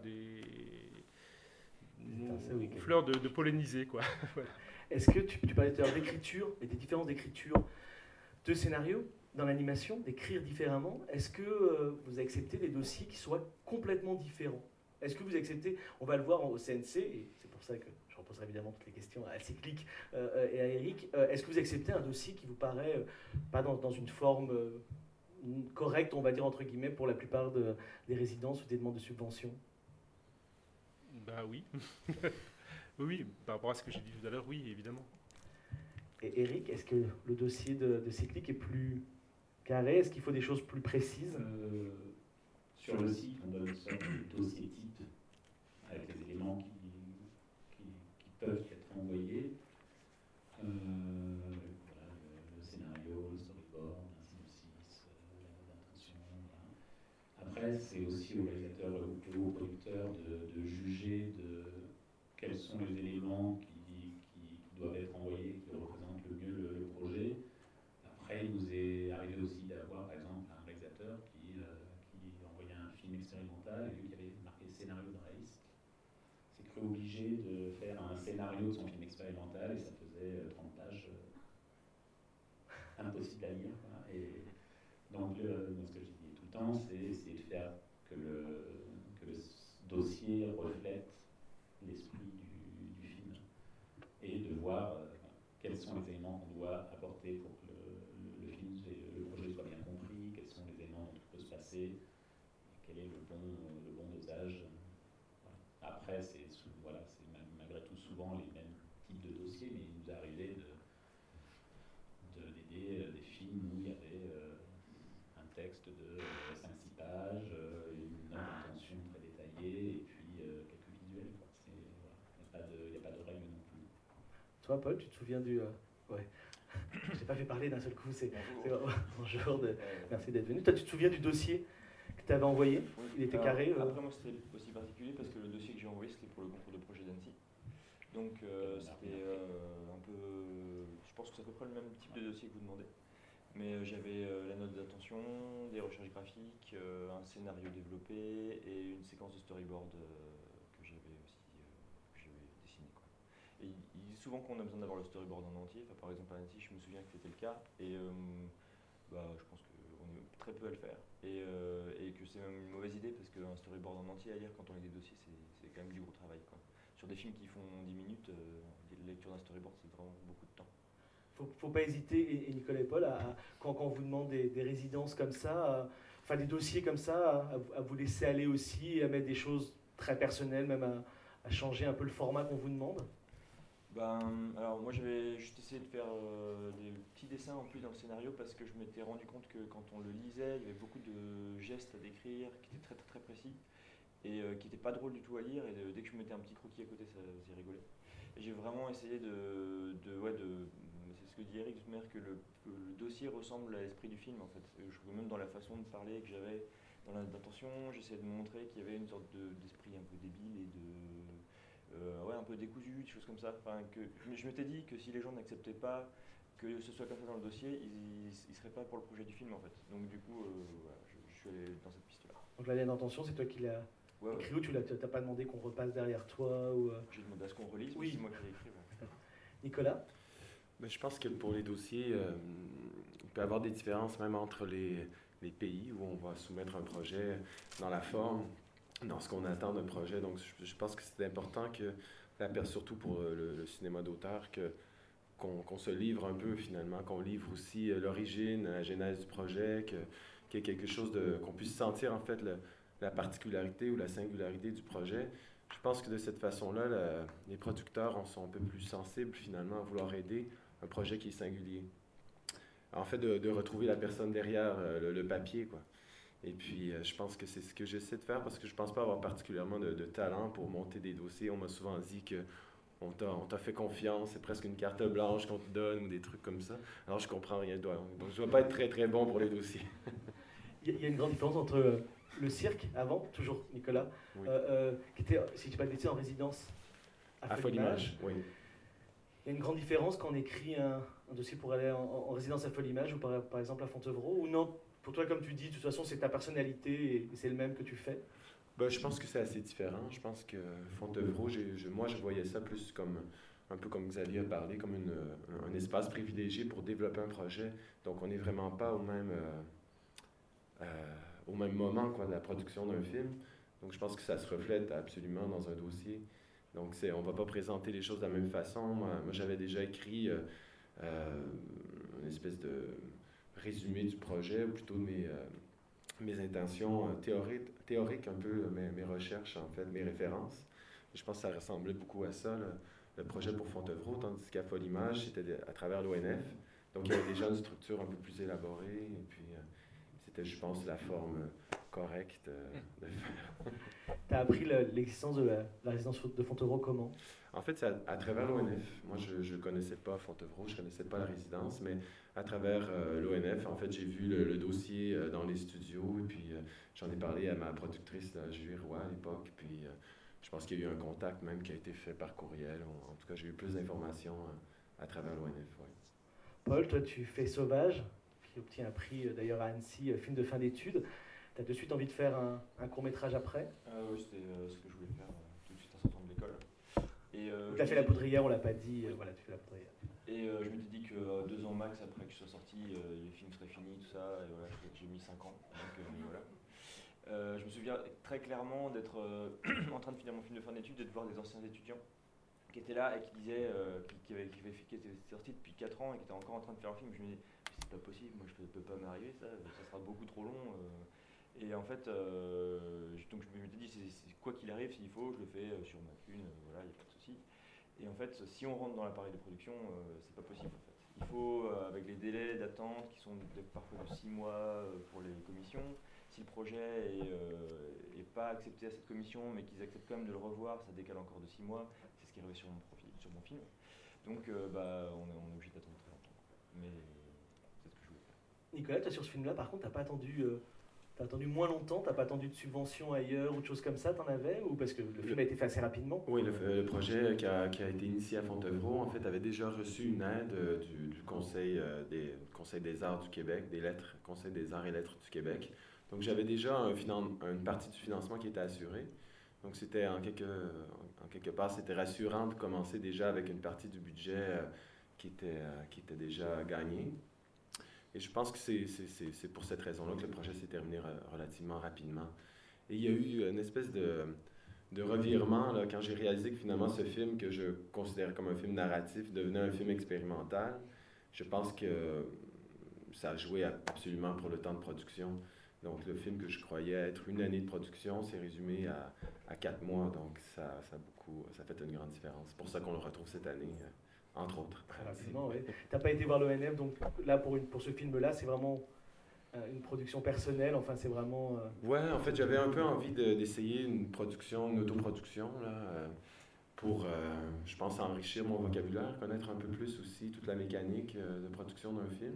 fleurs de polliniser, quoi. Voilà. Est-ce que tu parlais tout à l'heure d'écriture et des différences d'écriture de scénario dans l'animation, d'écrire différemment? Est-ce que vous acceptez des dossiers qui soient complètement différents? Est-ce que vous acceptez, on va le voir au CNC, et c'est pour ça que je reposerai évidemment toutes les questions à Cyclic et à Eric, est-ce que vous acceptez un dossier qui vous paraît pas dans une forme correcte, on va dire entre guillemets, pour la plupart des résidences ou des demandes de subvention? Bah oui. Oui, par rapport à ce que j'ai dit tout à l'heure, oui, évidemment. Et Eric, est-ce que le dossier de Cyclic est plus carré? Est-ce qu'il faut des choses plus précises? Sur le site, on donne une sorte de dossier type avec les éléments qui peuvent être envoyés. Voilà, le scénario, le storyboard, un synopsis, l'intention. Voilà. Après, c'est aussi au réalisateur ou au producteur de juger de quels sont les éléments qui doivent être envoyés, qui représentent le mieux le projet. Après, il nous est arrivé aussi d'avoir, par exemple, un réalisateur qui envoyait un film expérimental et vu qu'il y avait marqué scénario dans la liste, s'est cru obligé de faire un scénario de son film expérimental et ça faisait 30 pages impossible à lire. Quoi. Et donc, ce que je dis tout le temps, c'est essayer de faire que le dossier reflète l'esprit du film et de voir quels sont les éléments qu'on doit apporter pour que le film, le projet soit bien compris, quels sont les éléments dont on peut se passer, quel est le bon dosage. Voilà. Après, c'est malgré tout souvent les mêmes types de dossiers, mais il nous est arrivé d'aider des films où il y avait un texte de 5-6 pages, une note d'intention très détaillée, et puis quelques visuels. Quoi. Toi, Paul, tu te souviens du... Ouais. Je t'ai pas fait parler d'un seul coup. Bonjour, merci d'être venu. Toi, tu te souviens du dossier que tu avais envoyé? Oui. Il était carré. Après, moi, c'était aussi particulier parce que le dossier que j'ai envoyé, c'était pour le concours de projet d'Annecy. Donc, c'était un peu. Je pense que c'est à peu près le même type de dossier que vous demandez. Mais j'avais la note d'attention, des recherches graphiques, un scénario développé et une séquence de storyboard que j'avais dessiné, quoi. Et il dit souvent qu'on a besoin d'avoir le storyboard en entier. Enfin, par exemple, à Annecy, je me souviens que c'était le cas. Et je pense qu'on est très peu à le faire. Et que c'est même une mauvaise idée parce qu'un storyboard en entier à lire quand on lit des dossiers, c'est quand même du gros travail, quoi. Sur des films qui font 10 minutes, la lecture d'un storyboard, c'est vraiment beaucoup de temps. Faut pas hésiter, et Nicolas et Paul, quand on vous demande des résidences comme ça, enfin des dossiers comme ça, à vous laisser aller aussi, et à mettre des choses très personnelles, même à changer un peu le format qu'on vous demande. Alors moi j'avais juste essayé de faire des petits dessins en plus dans le scénario parce que je m'étais rendu compte que quand on le lisait, il y avait beaucoup de gestes à décrire qui étaient très très, très précis et qui n'étaient pas drôles du tout à lire et dès que je mettais un petit croquis à côté, ça faisait rigoler. Et j'ai vraiment essayé c'est ce que dit Eric Zumer, que le dossier ressemble à l'esprit du film en fait. Je trouve même dans la façon de parler que j'avais, dans l'intention, j'essayais de montrer qu'il y avait une sorte d'esprit un peu débile et un peu décousu, des choses comme ça. Enfin, je m'étais dit que si les gens n'acceptaient pas que ce soit comme ça dans le dossier, ils ne seraient pas pour le projet du film en fait. Donc du coup, je suis allé dans cette piste-là. Donc la ligne d'intention, c'est toi qui l'as écrit ou tu n'as pas demandé qu'on repasse derrière toi ou, J'ai demandé à ce qu'on relise, oui. C'est moi qui l'ai écrit. Ouais. Nicolas? Je pense que pour les dossiers, il peut y avoir des différences même entre les pays où on va soumettre un projet dans la forme, dans ce qu'on attend d'un projet. Donc, je pense que c'est important que, surtout pour le cinéma d'auteur, qu'on se livre un peu finalement, qu'on livre aussi l'origine, la genèse du projet, qu'il y ait quelque chose qu'on puisse sentir en fait la particularité ou la singularité du projet. Je pense que de cette façon-là, les producteurs sont un peu plus sensibles finalement à vouloir aider un projet qui est singulier. En fait, de retrouver la personne derrière le papier, quoi. Et puis, je pense que c'est ce que j'essaie de faire parce que je pense pas avoir particulièrement de talent pour monter des dossiers. On m'a souvent dit que on t'a fait confiance, c'est presque une carte blanche qu'on te donne ou des trucs comme ça. Alors, je comprends rien. Donc, je dois pas être très, très bon pour les dossiers. Il y a une grande différence entre le cirque, avant, toujours Nicolas, Oui. qui était, si je ne dis pas de bêtises, en résidence à Folimage. Oui. Il y a une grande différence quand on écrit un dossier pour aller en résidence à Folimage ou par exemple à Fontevraud, ou non? Pour toi, comme tu dis, de toute façon, c'est ta personnalité et c'est le même que tu fais. Je pense que c'est assez différent. Je pense que Fontevraud, moi, je voyais ça plus comme, un peu comme Xavier a parlé, comme un espace privilégié pour développer un projet. Donc, on n'est vraiment pas au même moment, quoi, de la production d'un film. Donc, je pense que ça se reflète absolument dans un dossier. Donc, on ne va pas présenter les choses de la même façon. Moi j'avais déjà écrit une espèce de résumé du projet, ou plutôt mes intentions théoriques un peu, mes recherches, en fait, mes références. Et je pense que ça ressemblait beaucoup à ça, le projet pour Fontevraud, tandis qu'à Folimage, c'était à travers l'ONF. Donc, il y avait déjà une structure un peu plus élaborée, et puis c'était, je pense, la forme correcte de faire. Tu as appris l'existence de la résidence de Fontevraud comment? En fait, c'est à travers l'ONF. Moi, je ne connaissais pas Fontevraud, je ne connaissais pas la résidence, mais à travers l'ONF, en fait, j'ai vu le dossier dans les studios, et puis j'en ai parlé à ma productrice, Julie Roy, à l'époque, puis je pense qu'il y a eu un contact même qui a été fait par courriel. En tout cas, j'ai eu plus d'informations à travers l'ONF. Ouais. Paul, toi, tu fais Sauvage, qui obtient un prix d'ailleurs à Annecy, film de fin d'études. Tu as de suite envie de faire un court-métrage après? Oui, c'était ce que je voulais faire tout de suite en sortant de l'école. Tu as fait La Poudrière, on l'a pas dit, voilà, tu fais La Poudrière. Et je m'étais dit que 2 ans max après que je sois sorti, les films seraient finis, tout ça, et voilà, j'ai mis 5 ans. Donc voilà. Je me souviens très clairement d'être en train de finir mon film de fin d'études et de voir des anciens étudiants qui étaient là et qui disaient, qui étaient sortis depuis 4 ans et qui étaient encore en train de faire un film. Je me disais, c'est pas possible, moi je peux pas m'arriver, ça sera beaucoup trop long. Et en fait, donc je m'étais dit, quoi qu'il arrive, s'il faut, je le fais sur ma thune, voilà, il n'y a pas de souci. Et en fait, si on rentre dans l'appareil de production, c'est pas possible en fait. Il faut, avec les délais d'attente qui sont parfois de 6 mois pour les commissions, si le projet est pas accepté à cette commission, mais qu'ils acceptent quand même de le revoir, ça décale encore de 6 mois. C'est ce qui est arrivé sur mon film. Donc on est obligé d'attendre très longtemps. Mais c'est ce que je voulais faire. Nicolas, toi sur ce film-là, par contre, t'as attendu moins longtemps, t'as pas attendu de subvention ailleurs ou de choses comme ça, t'en avais? Ou parce que le film a été fait assez rapidement? Oui, le projet qui a été initié à Fontevraud, en fait, avait déjà reçu une aide du Conseil des arts du Québec, Conseil des arts et lettres du Québec. Donc, j'avais déjà une partie du financement qui était assurée. Donc, c'était en quelque part, c'était rassurant de commencer déjà avec une partie du budget qui était déjà gagnée. Et je pense que c'est pour cette raison-là que le projet s'est terminé relativement rapidement. Et il y a eu une espèce de revirement là, quand j'ai réalisé que finalement ce film que je considérais comme un film narratif devenait un film expérimental. Je pense que ça a joué absolument pour le temps de production. Donc le film que je croyais être une année de production s'est résumé à 4 mois. Donc ça a fait une grande différence. C'est pour ça qu'on le retrouve cette année, entre autres. Très rapidement, oui. T'as pas été voir l'ONF, donc là pour ce film-là, c'est vraiment une production personnelle, enfin c'est vraiment... Ouais, en fait, j'avais un peu envie d'essayer une autoproduction, là, pour, je pense, enrichir mon vocabulaire, connaître un peu plus aussi toute la mécanique de production d'un film,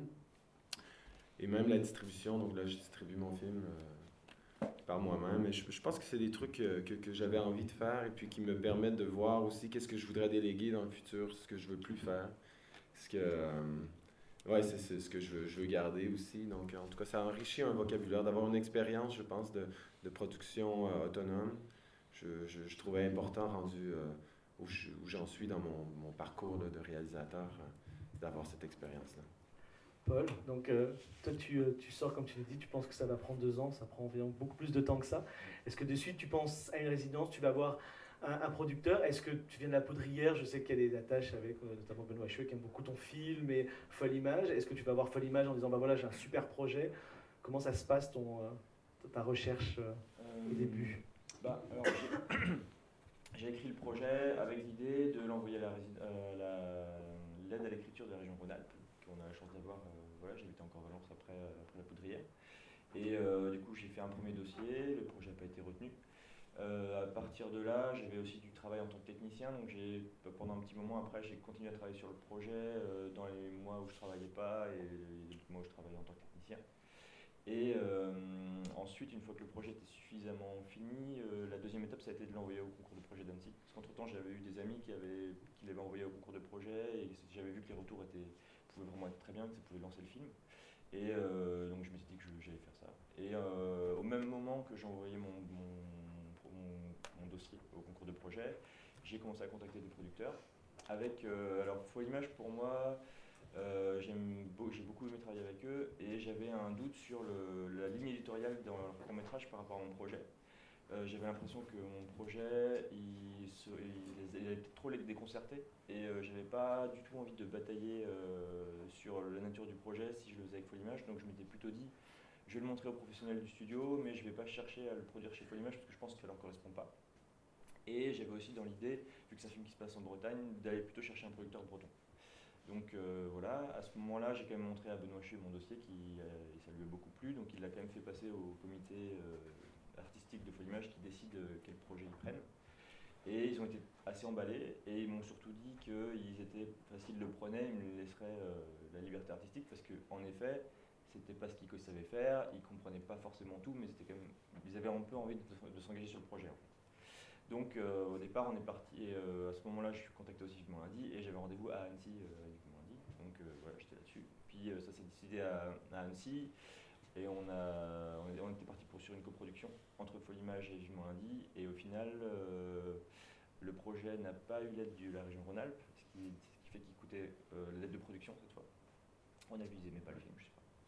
et même la distribution. Donc là, je distribue mon film par moi-même, et je pense que c'est des trucs que j'avais envie de faire, et puis qui me permettent de voir aussi qu'est-ce que je voudrais déléguer dans le futur, ce que je veux plus faire, ce que... ouais, c'est ce que je veux garder aussi. Donc, en tout cas, ça enrichit un vocabulaire, d'avoir une expérience, je pense, de production autonome. Je trouvais important, rendu où j'en suis dans mon parcours là, de réalisateur, d'avoir cette expérience-là. Paul, donc toi tu sors comme tu l'as dit, tu penses que ça va prendre 2 ans, ça prend environ beaucoup plus de temps que ça. Est-ce que de suite tu penses à une résidence, tu vas voir un producteur? Est-ce que tu viens de la Poudrière? Je sais qu'il y a des attaches avec notamment Benoît Chouet qui aime beaucoup ton film et Folle Image. Est-ce que tu vas voir Folle Image en disant bah voilà j'ai un super projet? Comment ça se passe ta recherche au début? Alors, j'ai écrit le projet avec l'idée de l'envoyer à l'aide à l'écriture de la région Rhône-Alpes, qu'on a la chance d'avoir. Voilà, j'habitais encore Valence après la Poudrière. Et du coup, j'ai fait un premier dossier, le projet n'a pas été retenu. À partir de là, j'avais aussi du travail en tant que technicien, donc pendant un petit moment après, j'ai continué à travailler sur le projet dans les mois où je ne travaillais pas et les mois où je travaillais en tant que technicien. Et ensuite, une fois que le projet était suffisamment fini, la deuxième étape, ça a été de l'envoyer au concours de projet d'Annecy. Parce qu'entre-temps, j'avais eu des amis qui l'avaient envoyé au concours de projet et j'avais vu que les retours pouvaient vraiment être très bien, que ça pouvait lancer le film. Et donc, je me suis dit que j'allais faire ça. Et au même moment que j'ai envoyé mon dossier au concours de projet, j'ai commencé à contacter des producteurs. Alors, Folle Image, pour moi, j'ai beaucoup aimé travailler avec eux et j'avais un doute sur la ligne éditoriale dans leur court-métrage par rapport à mon projet. J'avais l'impression que mon projet il était trop déconcerté et j'avais pas du tout envie de batailler sur la nature du projet si je le faisais avec Folle Image. Donc je m'étais plutôt dit, je vais le montrer aux professionnels du studio, mais je vais pas chercher à le produire chez Folle Image parce que je pense que ça leur correspond pas. Et j'avais aussi dans l'idée, vu que c'est un film qui se passe en Bretagne, d'aller plutôt chercher un producteur breton. Donc voilà, à ce moment-là, j'ai quand même montré à Benoît Chouet mon dossier, ça lui a beaucoup plu, donc il l'a quand même fait passer au comité artistique de Folle Image qui décide quel projet ils prennent. Et ils ont été assez emballés et ils m'ont surtout dit s'ils le prenaient, ils me laisseraient la liberté artistique parce qu'en effet, c'était pas ce qu'ils savaient faire, ils comprenaient pas forcément tout, mais c'était quand même, ils avaient un peu envie de s'engager sur le projet. En fait. Donc au départ, on est parti, à ce moment-là, je suis contacté aussi vivement lundi et j'avais rendez-vous à Annecy avec vivement lundi. Donc voilà, j'étais là-dessus. Puis ça s'est décidé à Annecy et on était parti sur une coproduction entre Folle Image et Vivement lundi. Et au final, le projet n'a pas eu l'aide de la région Rhône-Alpes, ce qui fait qu'il coûtait l'aide de production cette fois. On a vu, ils n'aimaient pas le film, je sais pas.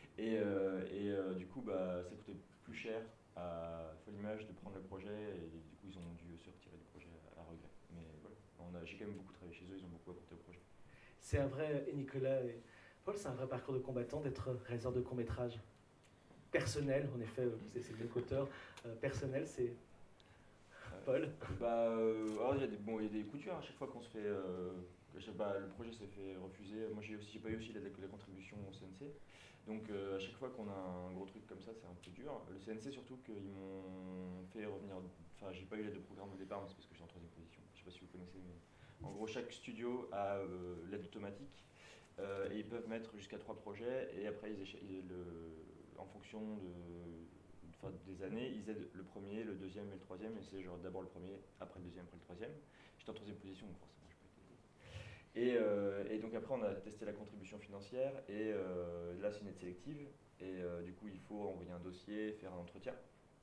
Et du coup, ça coûtait plus cher à Folle Image de prendre le projet et du coup ils ont dû se retirer du projet à regret. Mais voilà, j'ai quand même beaucoup travaillé chez eux, ils ont beaucoup apporté au projet. C'est un vrai, et Nicolas et Paul, c'est un vrai parcours de combattant d'être réalisateur de court-métrage. Personnel, en effet, c'est le même qu'auteur. Personnel, c'est Paul. Alors il y a des coups durs à chaque fois qu'on se fait. Le projet s'est fait refuser. Moi j'ai pas eu aussi la contribution au CNC. Donc à chaque fois qu'on a un gros truc comme ça, c'est un peu dur. Le CNC surtout qu'ils m'ont fait revenir. Enfin, j'ai pas eu l'aide de programme au départ, mais c'est parce que j'étais en 3e position. Je sais pas si vous connaissez, mais En gros, chaque studio a l'aide automatique et ils peuvent mettre jusqu'à 3 projets et après, en fonction des années, ils aident le premier, le deuxième et le troisième et c'est genre d'abord le premier, après le deuxième, après le troisième. J'étais en troisième position, donc forcément je peux t'aider. Et donc après, on a testé la contribution financière et là, c'est une aide sélective et du coup, il faut envoyer un dossier, faire un entretien.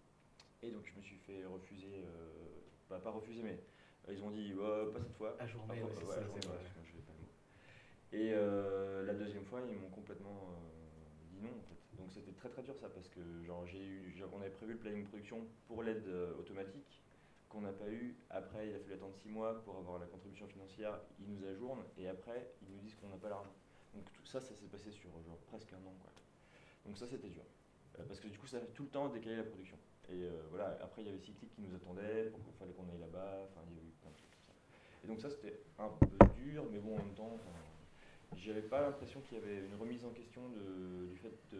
Et donc je me suis fait refuser, pas refuser, mais ils ont dit pas cette fois. À journée, Enfin, c'est ouais, ça, à journée, c'est vrai. parce que moi, je vais pas le mot. Et la deuxième fois, ils m'ont complètement dit non en fait. Donc c'était très très dur ça parce que on avait prévu le planning de production pour l'aide automatique qu'on n'a pas eu. Après, il a fallu attendre 6 mois pour avoir la contribution financière. Ils nous ajournent et après, ils nous disent qu'on n'a pas l'argent. Donc tout ça, ça s'est passé sur genre presque un an quoi. Donc ça c'était dur parce que du coup, ça a tout le temps décalé la production. Et voilà, après il y avait Cyclic qui nous attendait, il fallait qu'on aille là-bas, enfin il y a eu plein de trucs comme ça. Et donc ça c'était un peu dur, mais bon en même temps, j'avais pas l'impression qu'il y avait une remise en question du fait de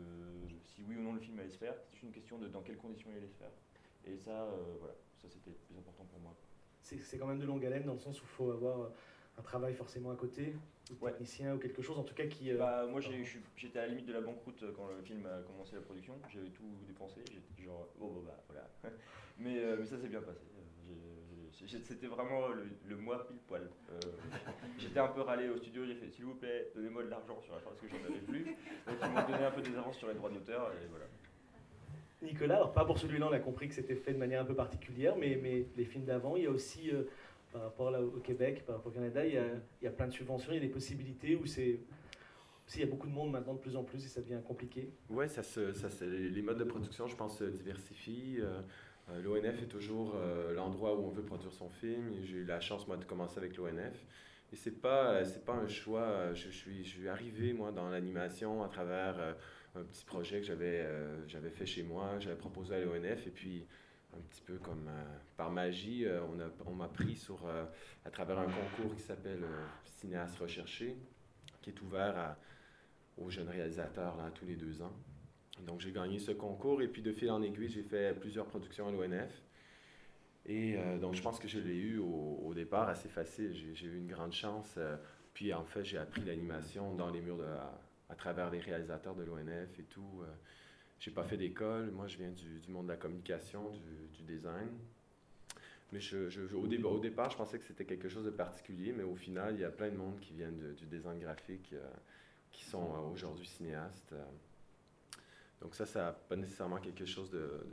si oui ou non le film allait se faire, c'était juste une question de dans quelles conditions il allait se faire. Et ça, voilà, ça c'était le plus important pour moi. C'est quand même de longue haleine dans le sens où il faut avoir un travail forcément à côté, ou Ouais. technicien ou quelque chose en tout cas qui... Moi j'étais à la limite de la banqueroute quand le film a commencé la production, j'avais tout dépensé, j'étais genre bah voilà. mais ça s'est bien passé. C'était vraiment le mois pile poil. J'étais un peu râlé au studio, j'ai fait s'il vous plaît, donnez-moi de l'argent sur la fin parce que j'en avais plus. Donc ils m'ont donné un peu des avances sur les droits d'auteur et voilà. Nicolas, alors pas pour celui-là, on a compris que c'était fait de manière un peu particulière, mais les films d'avant, il y a aussi, par rapport là, au Québec, par rapport au Canada, il y a plein de subventions, il y a des possibilités où il y a beaucoup de monde maintenant de plus en plus et ça devient compliqué. Oui, les modes de production, je pense, se diversifient. L'ONF est toujours l'endroit où on veut produire son film. J'ai eu la chance, moi, de commencer avec l'ONF. Et c'est pas un choix. Je suis arrivé, moi, dans l'animation à travers un petit projet que j'avais fait chez moi. J'avais proposé à l'ONF. Et puis, un petit peu comme par magie, on m'a pris à travers un concours qui s'appelle Cinéaste recherché, qui est ouvert aux jeunes réalisateurs là, tous les 2 ans. Donc j'ai gagné ce concours et puis de fil en aiguille, j'ai fait plusieurs productions à l'ONF. Et donc je pense que je l'ai eu au départ assez facile. J'ai eu une grande chance. Puis en fait, j'ai appris l'animation dans les murs à travers les réalisateurs de l'ONF et tout. J'ai pas fait d'école. Moi, je viens du monde de la communication, du design. Mais au départ, je pensais que c'était quelque chose de particulier, mais au final, il y a plein de monde qui viennent du design graphique qui sont aujourd'hui cinéastes. Donc ça n'a pas nécessairement quelque chose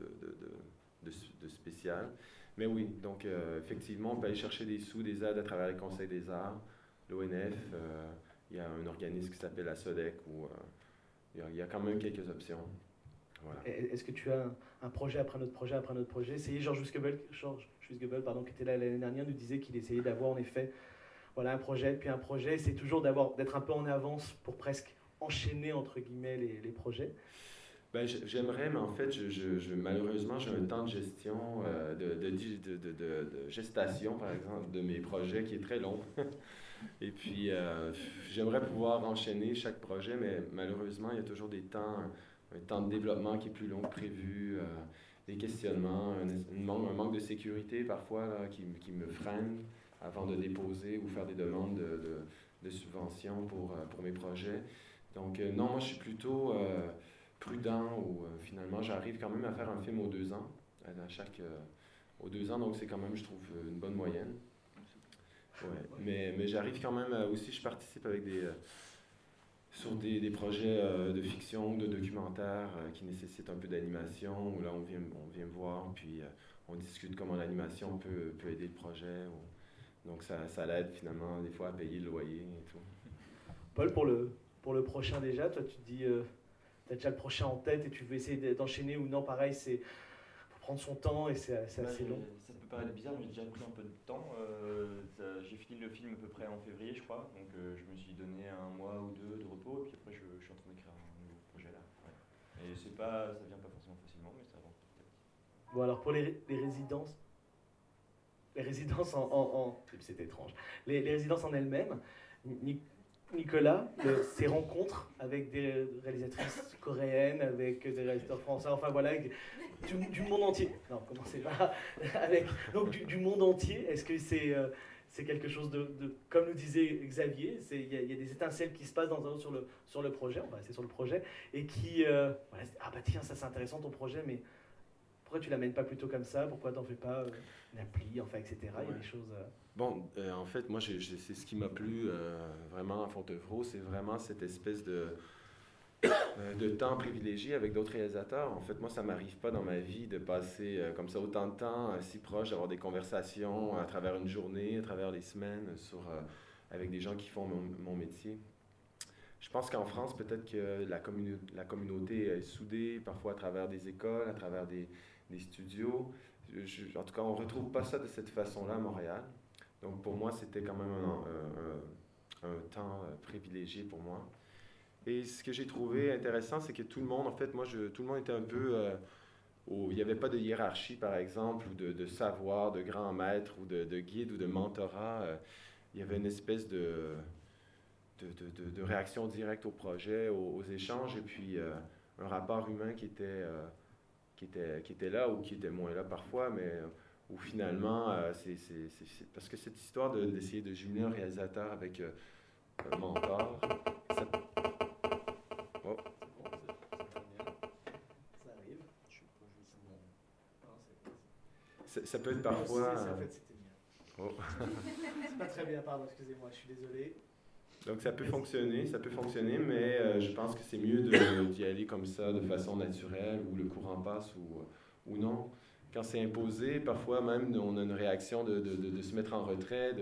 de spécial. Mais oui, donc effectivement, on peut aller chercher des sous, des aides à travers le Conseil des arts, l'ONF. Il y a un organisme qui s'appelle la SODEC où il y a quand même quelques options. Voilà. Est-ce que tu as un projet après notre projet après notre projet? C'est Georges Schwiesgebel, qui était là l'année dernière, nous disait qu'il essayait d'avoir en effet un projet, puis un projet. C'est toujours d'être un peu en avance pour presque enchaîner entre guillemets les projets. Ben, j'aimerais, mais en fait, malheureusement, j'ai un temps de gestion, de gestation, par exemple, de mes projets qui est très long. Et puis, j'aimerais pouvoir enchaîner chaque projet, mais malheureusement, il y a toujours un temps de développement qui est plus long que prévu, des questionnements, un manque de sécurité parfois là, qui me freine avant de déposer ou faire des demandes de subventions pour mes projets. Donc, non, moi, je suis plutôt prudent où finalement j'arrive quand même à faire un film aux 2 ans, aux 2 ans, donc c'est quand même, je trouve, une bonne moyenne. Ouais. Mais j'arrive quand même aussi, je participe avec sur des projets de fiction, de documentaire qui nécessitent un peu d'animation, où là on vient me voir, puis on discute comment l'animation peut aider le projet. Donc ça l'aide finalement des fois à payer le loyer et tout. Paul, pour le prochain déjà, toi tu te dis... tu as déjà le prochain en tête et tu veux essayer d'enchaîner ou non, pareil, faut prendre son temps et c'est assez long. Ça peut paraître bizarre, mais j'ai déjà pris un peu de temps. J'ai fini le film à peu près en février, je crois, donc je me suis donné 1 mois ou 2 de repos et puis après je suis en train d'écrire un nouveau projet là. Ouais. Et ça vient pas forcément facilement, mais ça avance petit à petit. Bon, alors pour les résidences c'est étrange, les résidences en elles-mêmes, Nicolas, ses rencontres avec des réalisatrices coréennes, avec des réalisateurs français, enfin voilà, du monde entier. Non, commencez pas. Donc du monde entier, est-ce que c'est quelque chose comme le disait Xavier, il y a des étincelles qui se passent sur le projet, on va rester sur le projet, et qui, voilà, ah bah tiens, ça c'est intéressant ton projet, mais pourquoi tu l'amènes pas plutôt comme ça, pourquoi t'en fais pas une appli, enfin, etc. Il y a des choses... Bon, en fait, moi, c'est ce qui m'a plu vraiment à Fontevraud, c'est vraiment cette espèce de temps privilégié avec d'autres réalisateurs. En fait, moi, ça m'arrive pas dans ma vie de passer comme ça autant de temps si proche, d'avoir des conversations à travers une journée, à travers les semaines, avec des gens qui font mon métier. Je pense qu'en France, peut-être que la communauté est soudée, parfois à travers des écoles, à travers des studios. En tout cas, on ne retrouve pas ça de cette façon-là à Montréal. Donc, pour moi, c'était quand même un temps privilégié pour moi. Et ce que j'ai trouvé intéressant, c'est que tout le monde, en fait, tout le monde était un peu... il n'y avait pas de hiérarchie, par exemple, ou de savoir, de grand maître, ou de guide, ou de mentorat. Il y avait une espèce de réaction directe au projet, aux échanges, et puis un rapport humain qui était là, ou qui était moins là parfois, mais où finalement, c'est parce que cette histoire d'essayer de jumeler un réalisateur avec un mentor... Ça peut être parfois... En fait, c'était bien. Oh. C'est pas très bien, pardon, excusez-moi, je suis désolé. Donc ça peut fonctionner, mais je pense que c'est mieux d'y aller comme ça, de façon naturelle, où le courant passe ou non. Quand c'est imposé, parfois même, on a une réaction de se mettre en retrait,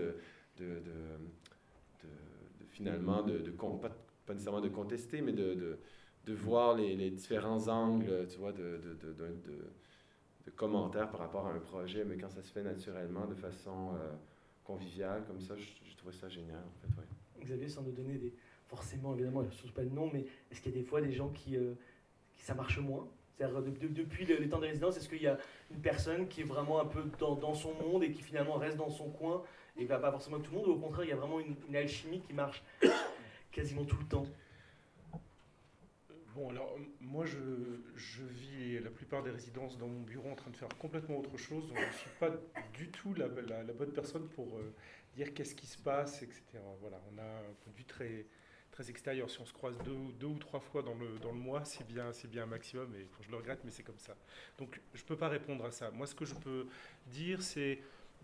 finalement, pas nécessairement de contester, mais de voir les différents angles, tu vois, de commentaires par rapport à un projet, mais quand ça se fait naturellement, de façon conviviale, comme ça, je trouvais ça génial, en fait, ouais. Xavier, sans nous donner forcément, évidemment, je ne cherche pas de nom, mais est-ce qu'il y a des fois des gens qui ça marche moins? C'est-à-dire, depuis les temps de résidence, est-ce qu'il y a une personne qui est vraiment un peu dans son monde et qui finalement reste dans son coin et ne va pas forcément avec tout le monde, ou au contraire, il y a vraiment une alchimie qui marche quasiment tout le temps? Bon, alors, moi, je vis la plupart des résidences dans mon bureau en train de faire complètement autre chose, donc je ne suis pas du tout la bonne personne pour dire qu'est-ce qui se passe, etc. Voilà, on a un point de vue très, très extérieur. Si on se croise deux ou trois fois dans le mois, c'est bien un maximum, et je le regrette, mais c'est comme ça. Donc, je ne peux pas répondre à ça. Moi, ce que je peux dire, c'est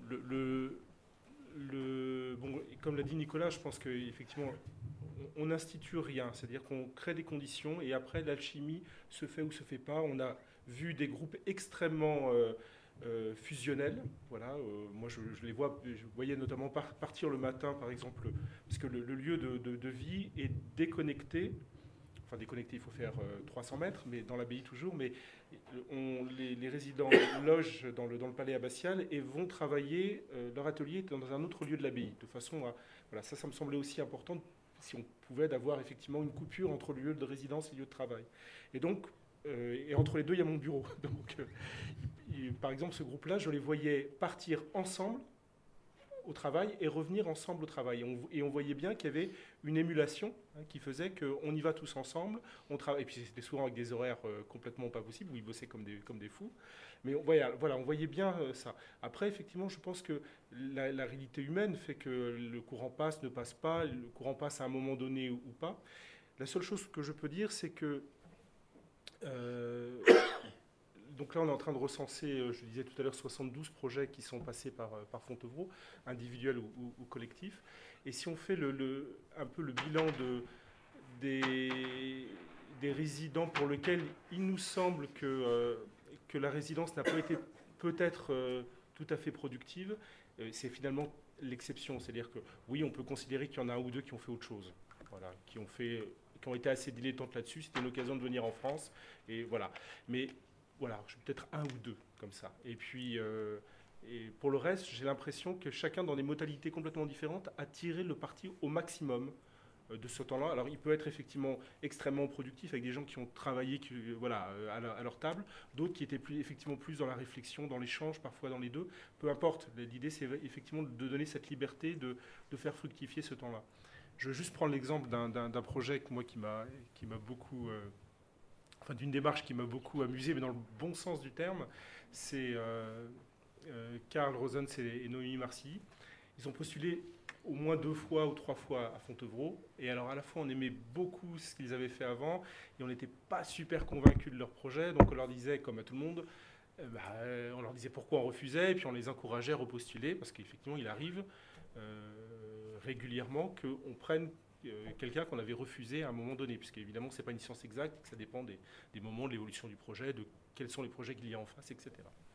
bon, comme l'a dit Nicolas, je pense qu'effectivement, on n'institue rien, c'est-à-dire qu'on crée des conditions et après l'alchimie se fait ou se fait pas. On a vu des groupes extrêmement fusionnels, voilà. Moi je les vois, je voyais notamment partir le matin par exemple, parce que le lieu de vie est déconnecté. Enfin déconnecté, il faut faire 300 mètres, mais dans l'abbaye toujours. Mais les résidents logent dans le palais abbatial et vont travailler leur atelier dans un autre lieu de l'abbaye, de façon à... Voilà, ça me semblait aussi important, si on pouvait, d'avoir effectivement une coupure entre le lieu de résidence et le lieu de travail. Et donc, et entre les deux, il y a mon bureau. Donc, par exemple, ce groupe-là, je les voyais partir ensemble au travail et revenir ensemble au travail. Et on voyait bien qu'il y avait une émulation qui faisait qu'on y va tous ensemble, on travaille. Et puis c'était souvent avec des horaires complètement pas possibles, où ils bossaient comme des fous. Mais voilà, on voyait bien ça. Après, effectivement, je pense que la réalité humaine fait que le courant passe, ne passe pas, le courant passe à un moment donné ou pas. La seule chose que je peux dire, c'est que... donc là, on est en train de recenser, je disais tout à l'heure, 72 projets qui sont passés par Fontevraud, individuels ou collectifs. Et si on fait un peu le bilan des résidents pour lesquels il nous semble que la résidence n'a pas été peut-être tout à fait productive, c'est finalement l'exception. C'est-à-dire que oui, on peut considérer qu'il y en a un ou deux qui ont fait autre chose, voilà, qui ont été assez dilettantes là-dessus. C'était une occasion de venir en France, et voilà. Mais voilà, peut-être un ou deux comme ça. Et puis, et pour le reste, j'ai l'impression que chacun, dans des modalités complètement différentes, a tiré le parti au maximum de ce temps-là. Alors, il peut être effectivement extrêmement productif avec des gens qui ont travaillé voilà, à leur table, d'autres qui étaient effectivement plus dans la réflexion, dans l'échange, parfois dans les deux. Peu importe, l'idée, c'est effectivement de donner cette liberté de faire fructifier ce temps-là. Je veux juste prendre l'exemple d'un projet qui m'a beaucoup... Enfin, d'une démarche qui m'a beaucoup amusé, mais dans le bon sens du terme. C'est Karl Rosens et Noémie Marcilly. Ils ont postulé au moins 2 fois ou 3 fois à Fontevraud. Et alors, à la fois, on aimait beaucoup ce qu'ils avaient fait avant, et on n'était pas super convaincus de leur projet. Donc, on leur disait, comme à tout le monde, on leur disait pourquoi on refusait, et puis on les encourageait à repostuler, parce qu'effectivement, il arrive régulièrement qu'on prenne quelqu'un qu'on avait refusé à un moment donné, puisque évidemment, ce n'est pas une science exacte, que ça dépend des moments de l'évolution du projet, de quels sont les projets qu'il y a en face, etc.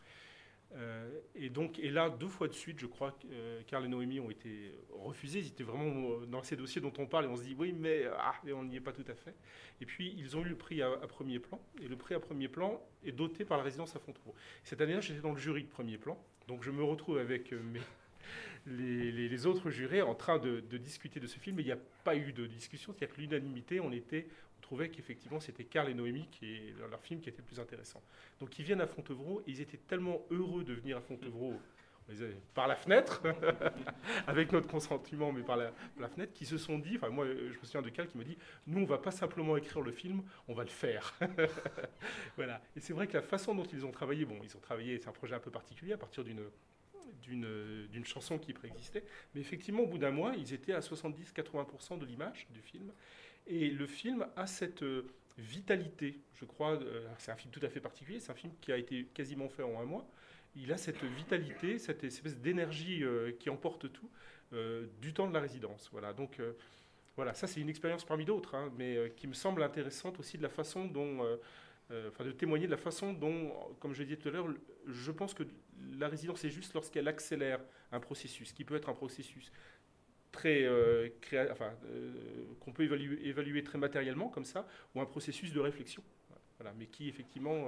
Et là, 2 fois de suite, je crois, Karl et Noémie ont été refusés. Ils étaient vraiment dans ces dossiers dont on parle, et on se dit oui, mais on n'y est pas tout à fait. Et puis, ils ont eu le prix à premier plan, et le prix à premier plan est doté par la résidence à Fontevraud. Cette année-là, j'étais dans le jury de premier plan, donc je me retrouve avec les autres jurés en train de discuter de ce film, mais il n'y a pas eu de discussion, c'est-à-dire que l'unanimité, on trouvait qu'effectivement c'était Karl et Noémie leur film qui était le plus intéressant. Donc ils viennent à Fontevraud, et ils étaient tellement heureux de venir à Fontevraud par la fenêtre, avec notre consentement, mais par la fenêtre, qui se sont dit, enfin moi je me souviens de Karl qui me dit, nous on va pas simplement écrire le film, on va le faire. Voilà. Et c'est vrai que la façon dont ils ont travaillé, c'est un projet un peu particulier à partir d'une chanson qui préexistait, mais effectivement au bout d'un mois, ils étaient à 70-80% de l'image du film. Et le film a cette vitalité, je crois. C'est un film tout à fait particulier, c'est un film qui a été quasiment fait en un mois. Il a cette vitalité, cette espèce d'énergie qui emporte tout du temps de la résidence. Voilà, donc voilà, ça c'est une expérience parmi d'autres, hein, mais qui me semble intéressante aussi de la façon dont, de témoigner de la façon dont, comme je l'ai dit tout à l'heure, je pense que la résidence est juste lorsqu'elle accélère un processus, qui peut être un processus très qu'on peut évaluer très matériellement comme ça, ou un processus de réflexion, voilà, mais qui effectivement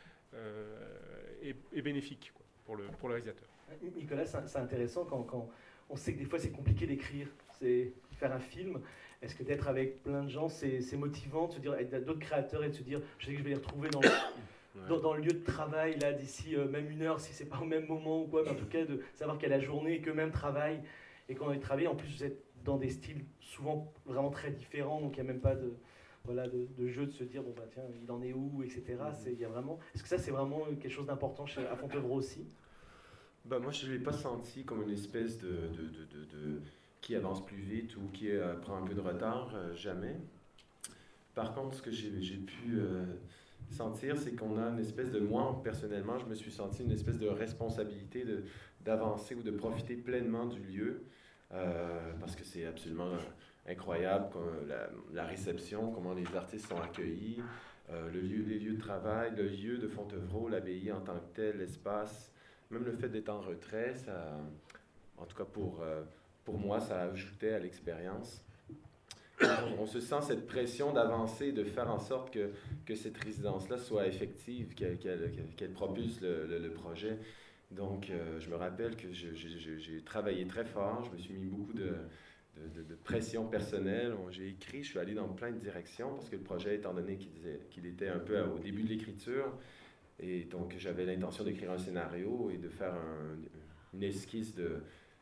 est bénéfique quoi, pour le réalisateur. Nicolas, c'est intéressant quand on sait que des fois c'est compliqué d'écrire, c'est faire un film. Est-ce que d'être avec plein de gens, c'est motivant de se dire, avec d'autres créateurs, et de se dire, je sais que je vais les retrouver dans le lieu de travail là d'ici même 1 heure, si c'est pas au même moment ou quoi, mais en tout cas de savoir qu'il y a la journée et qu'eux-mêmes travaillent. Et quand on est travaillé, en plus vous êtes dans des styles souvent vraiment très différents, donc il n'y a même pas de jeu de se dire, bon bah tiens, il en est où, etc. Il y a vraiment... Est-ce que ça c'est vraiment quelque chose d'important à Fontevraud aussi? Ben, moi, je ne l'ai pas senti comme une espèce qui avance plus vite ou qui prend un peu de retard, jamais. Par contre, ce que j'ai pu sentir, c'est qu'on a une espèce de... Moi, personnellement, je me suis senti une espèce de responsabilité d'avancer ou de profiter pleinement du lieu, parce que c'est absolument incroyable, la réception, comment les artistes sont accueillis, les lieux de travail, le lieu de Fontevraud, l'abbaye en tant que tel, l'espace, même le fait d'être en retrait, ça, en tout cas pour moi, ça ajoutait à l'expérience. On se sent cette pression d'avancer, de faire en sorte que cette résidence-là soit effective, qu'elle propulse le projet. Donc, je me rappelle que j'ai travaillé très fort, je me suis mis beaucoup de pression personnelle. J'ai écrit, je suis allé dans plein de directions parce que le projet, étant donné qu'il était un peu au début de l'écriture, et donc j'avais l'intention d'écrire un scénario et de faire une esquisse de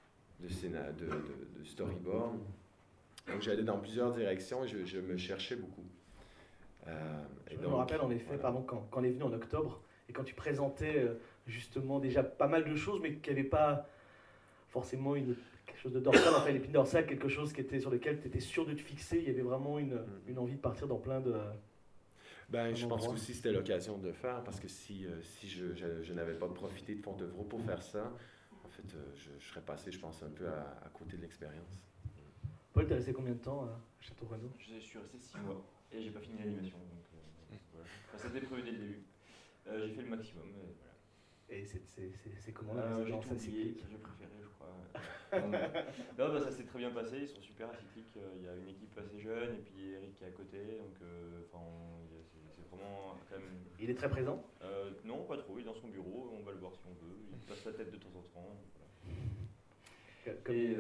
storyboard. Donc j'allais dans plusieurs directions et je me cherchais beaucoup. Je me rappelle en effet, voilà. quand on est venu en octobre et quand tu présentais justement déjà pas mal de choses, mais qui n'avaient pas forcément quelque chose de dorsal, enfin l'épine dorsale, quelque chose sur lequel tu étais sûr de te fixer. Il y avait vraiment une envie de partir dans plein de... Je pense qu'aussi c'était l'occasion de le faire, parce que si je n'avais pas profité de Fontevraud pour faire ça, en fait, je serais passé, je pense, un peu à côté de l'expérience. Paul, t'es resté combien de temps à Château-Renaud? Je suis resté 6 mois et j'ai pas fini l'animation, donc voilà. Enfin, c'était prévu dès le début. J'ai fait le maximum, voilà. Et c'est comment la J'ai résidence tout oublié, j'ai préféré, je crois. Non, ça s'est très bien passé, ils sont super acycliques. Il y a une équipe assez jeune et puis Eric qui est à côté, donc c'est vraiment quand même... Il est très présent? Non, pas trop, il est dans son bureau, on va le voir si on veut, il passe la tête de temps en temps. Voilà. Et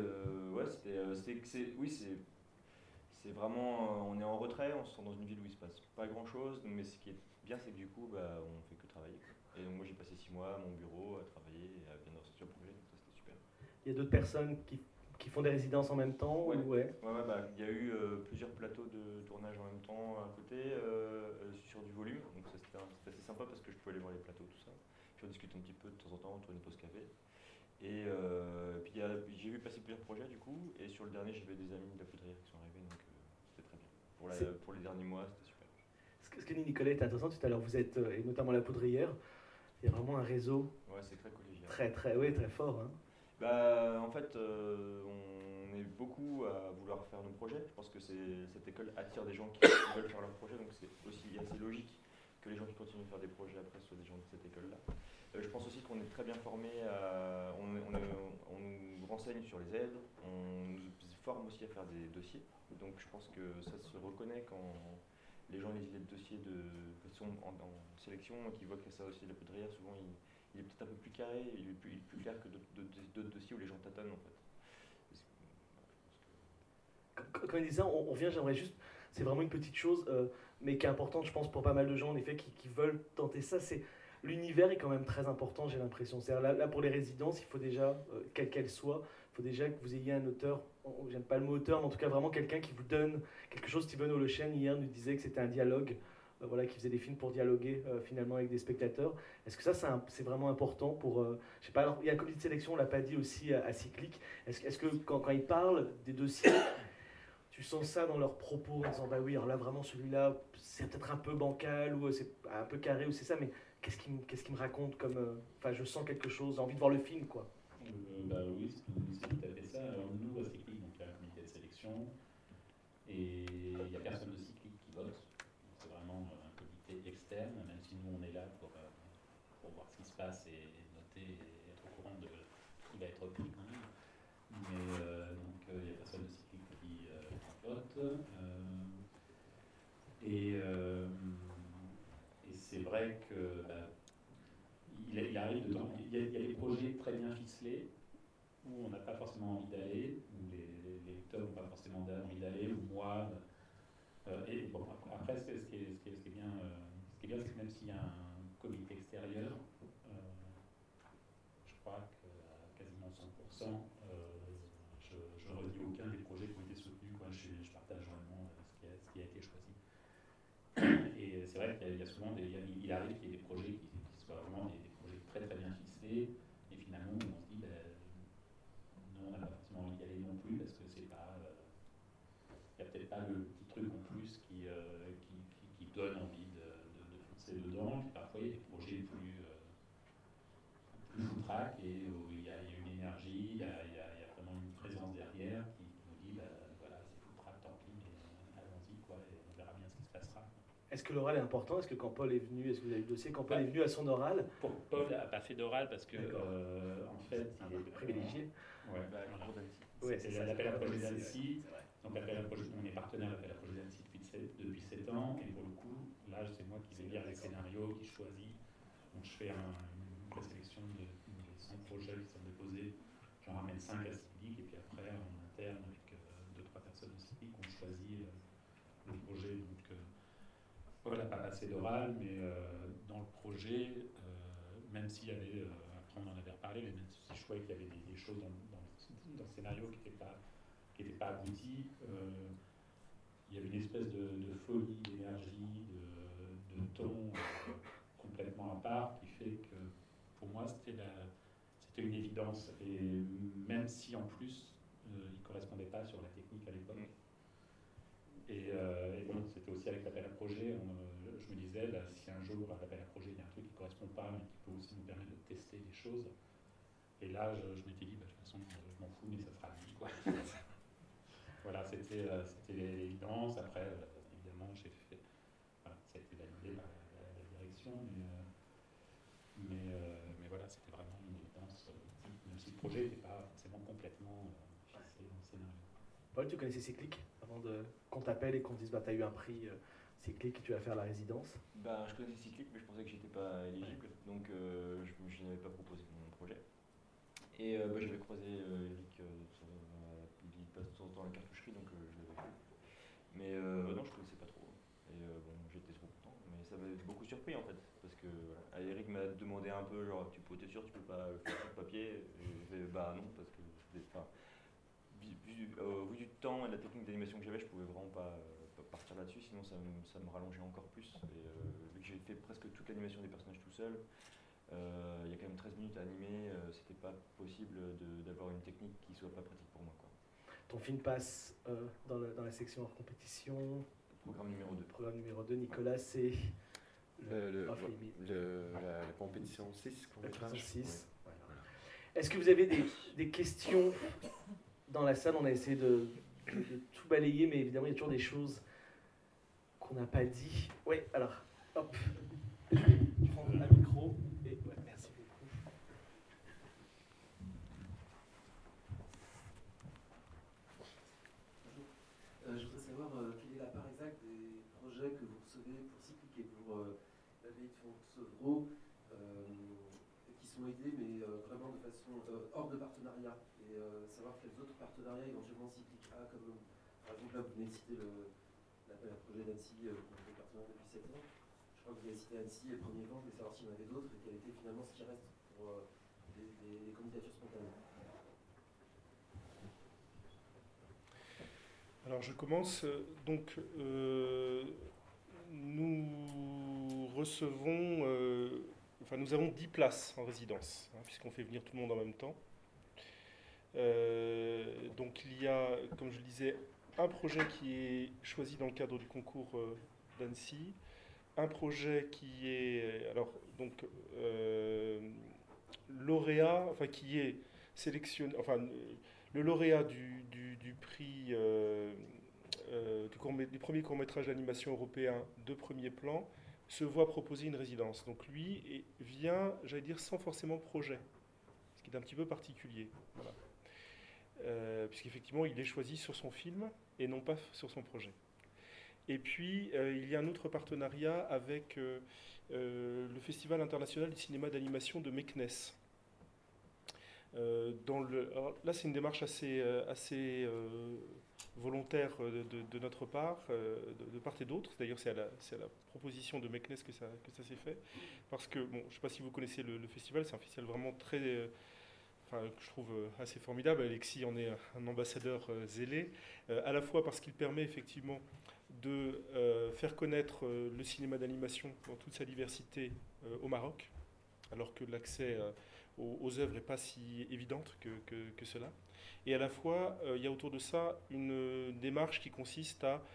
c'est vraiment, on est en retrait, on se sent dans une ville où il se passe pas grand chose, mais ce qui est bien, c'est que du coup, on fait que travailler, quoi. Et donc moi j'ai passé 6 mois à mon bureau à travailler et à bien ressortir le projet, donc ça c'était super. Il y a d'autres personnes qui font des résidences en même temps? Ouais. Ouais. Il y a eu plusieurs plateaux de tournage en même temps à côté, sur du volume, donc ça c'était assez sympa parce que je pouvais aller voir les plateaux, tout ça. Puis on discute un petit peu de temps en temps autour d'une pause café. Et puis j'ai vu passer plusieurs projets du coup, et sur le dernier j'avais des amis de la poudrière qui sont arrivés, donc c'était très bien. Pour les derniers mois, c'était super. Ce que dit Nicolas est intéressant tout à l'heure, vous êtes, et notamment la poudrière, il y a vraiment un réseau Ouais, c'est très collégial. très fort. Hein. Bah, en fait, on est beaucoup à vouloir faire nos projets. Je pense que cette école attire des gens qui veulent faire leurs projets, donc c'est aussi assez logique que les gens qui continuent de faire des projets après soient des gens de cette école-là. Je pense aussi qu'on est très bien formés, on nous renseigne sur les aides, on nous forme aussi à faire des dossiers. Donc je pense que ça se reconnaît quand les gens lisent les dossiers qui sont en sélection et qui voient que ça aussi de la poudrière, souvent il est peut-être un peu plus carré, il est plus clair que d'autres dossiers où les gens tâtonnent en fait. Comme il disait, on vient, j'aimerais juste, c'est vraiment une petite chose, mais qui est importante, je pense, pour pas mal de gens, en effet, qui veulent tenter ça, c'est l'univers est quand même très important, j'ai l'impression. C'est-à-dire là, pour les résidences, il faut déjà, quelle qu'elle soit, il faut déjà que vous ayez un auteur, j'aime pas le mot auteur, mais en tout cas vraiment quelqu'un qui vous donne quelque chose. Steven Holochen, hier, nous disait que c'était un dialogue, voilà, qui faisait des films pour dialoguer finalement avec des spectateurs. Est-ce que ça, c'est vraiment important pour, je sais pas, alors, il y a un comité de sélection, on l'a pas dit aussi à Cyclic. Est-ce que quand ils parlent des dossiers, tu sens ça dans leurs propos en disant bah oui, alors là vraiment celui-là c'est peut-être un peu bancal ou c'est un peu carré ou c'est ça, mais qu'est-ce qu'il me raconte comme. Enfin, je sens quelque chose, j'ai envie de voir le film quoi. Bah oui, c'est tout à fait ça. Alors nous, à Cyclic, donc, il y a un comité de sélection et il n'y a personne de Cyclic qui vote. C'est vraiment un comité externe, même si nous on est là pour voir ce qui se passe et noter et être au courant de ce qui va être pris quand même. Mais donc il n'y a personne de Cyclic qui vote. Et c'est vrai que il arrive de temps. Il y a des projets très bien ficelés où on n'a pas forcément envie d'aller, où les lecteurs n'ont pas forcément envie d'aller, ou moi. Et bon, après, ce qui est bien, c'est que même s'il y a un comité extérieur, je crois qu'à quasiment 100%, je ne redis aucun des projets qui ont été soutenus. Quoi. Je partage vraiment ce qui a été choisi. Et c'est vrai qu'il y a souvent il arrive qu'il y ait des projets qui soient vraiment des projets très très bien ficelés, et finalement on se dit non, on n'a pas forcément envie d'y aller non plus parce que c'est pas, il n'y a peut-être pas le petit truc en plus qui donne envie de foncer dedans. Puis parfois il y a des projets plus foutraques et où il y a une énergie, il y a vraiment une présence derrière qui nous dit voilà, c'est foutraque, tant pis, mais allons-y quoi, et on verra bien ce qui se passera. Est-ce que l'oral est important? Est-ce que quand Paul est venu, est-ce que vous avez le dossier, quand Paul est venu à son oral? Paul n'a pas fait d'oral parce que en fait il est privilégié. Ouais, c'est l'appel à projet d'Annecy. Donc on est partenaire de l'appel à projet d'Annecy depuis 7 ans, et pour le coup, là c'est moi qui vais lire les scénarios, qui choisis. Donc je fais une présélection de 100 projets qui sont déposés. J'en ramène 5 à Cyclic, et puis après en interne avec 2-3 personnes de Cyclic, on choisit le projet. Donc Paul n'a pas passé d'oral, mais dans le projet, même s'il y avait, après on en avait reparlé, mais même si je trouvais qu'il y avait des choses dans le scénario qui n'étaient pas abouties, il y avait une espèce de folie, d'énergie, de ton complètement à part qui fait que pour moi c'était une évidence. Et même si en plus il ne correspondait pas sur la technique à l'époque. Et bon, c'était aussi avec l'appel à projet, je me disais, si un jour à l'appel à projet il y a un truc qui ne correspond pas, mais qui peut aussi nous permettre de tester des choses. Et là, je m'étais dit, de toute façon, je m'en fous, mais ça sera lui, quoi. Voilà, c'était l'évidence. Après, évidemment, j'ai fait. Voilà, ça a été validé par la direction, mais voilà, c'était vraiment une évidence, même si le projet n'était pas forcément complètement fixé dans le scénario. Paul, tu connaissais Cyclic avant qu'on t'appelle et qu'on te dise bah t'as eu un prix Cyclic et tu vas faire la résidence? Bah, je connaissais Cyclic, mais je pensais que j'étais pas éligible, donc je n'avais pas proposé mon projet. Et j'avais croisé Eric, il passe de temps en temps à la cartoucherie, donc je l'avais fait. Mais non, je connaissais pas trop. Et bon, j'étais trop content, mais ça m'avait beaucoup surpris en fait, parce que voilà, Eric m'a demandé un peu, genre, t'es sûr, tu peux pas le faire sur papier? Et j'ai fait, bah non, parce que au vu du temps et de la technique d'animation que j'avais, je pouvais vraiment pas partir là-dessus, sinon ça me rallongeait encore plus. Et vu que j'ai fait presque toute l'animation des personnages tout seul, il y a quand même 13 minutes à animer, c'était pas possible d'avoir une technique qui soit pas pratique pour moi, quoi. Ton film passe dans la section hors compétition. Programme numéro 2. Programme numéro 2, Nicolas, c'est la compétition 6. la compétition 6. Oui. Voilà. Est-ce que vous avez des questions dans la salle? On a essayé de tout balayer, mais évidemment, il y a toujours des choses qu'on n'a pas dit. Oui, alors, hop, je vais prendre un micro. Et ouais, merci beaucoup. Je voudrais savoir quelle est la part exacte des projets que vous recevez pour Cyclic et pour la BI de Fontevraud, qui sont aidés, mais vraiment de façon hors de partenariat. Et savoir quels autres partenariats éventuellement Cyclic a, comme par exemple là vous venez de citer l'appel à projet d'Annecy, qu'on est partenaire depuis 7 ans. Je crois que vous avez cité Annecy et Premier Vent, je voulais savoir s'il y en avait d'autres et quel était finalement ce qui reste pour les candidatures spontanées. Alors je commence. Donc nous recevons, nous avons 10 places en résidence, puisqu'on fait venir tout le monde en même temps. Donc il y a, comme je le disais, un projet qui est choisi dans le cadre du concours d'Annecy, un projet qui est lauréat, qui est sélectionné, le lauréat du prix du premier court-métrage d'animation européen de premier plan se voit proposer une résidence. Donc lui vient, j'allais dire, sans forcément projet, ce qui est un petit peu particulier. Voilà. Puisqu'effectivement, il est choisi sur son film et non pas sur son projet. Et puis, il y a un autre partenariat avec le Festival international du cinéma d'animation de Meknes. Là, c'est une démarche assez volontaire de notre part, de part et d'autre. D'ailleurs, c'est à la proposition de Meknes que ça s'est fait. Parce que, bon, je ne sais pas si vous connaissez le festival, c'est un festival vraiment très... que je trouve assez formidable. Alexis en est un ambassadeur zélé, à la fois parce qu'il permet effectivement de faire connaître le cinéma d'animation dans toute sa diversité au Maroc, alors que l'accès aux œuvres n'est pas si évidente que cela. Et à la fois, il y a autour de ça une démarche qui consiste à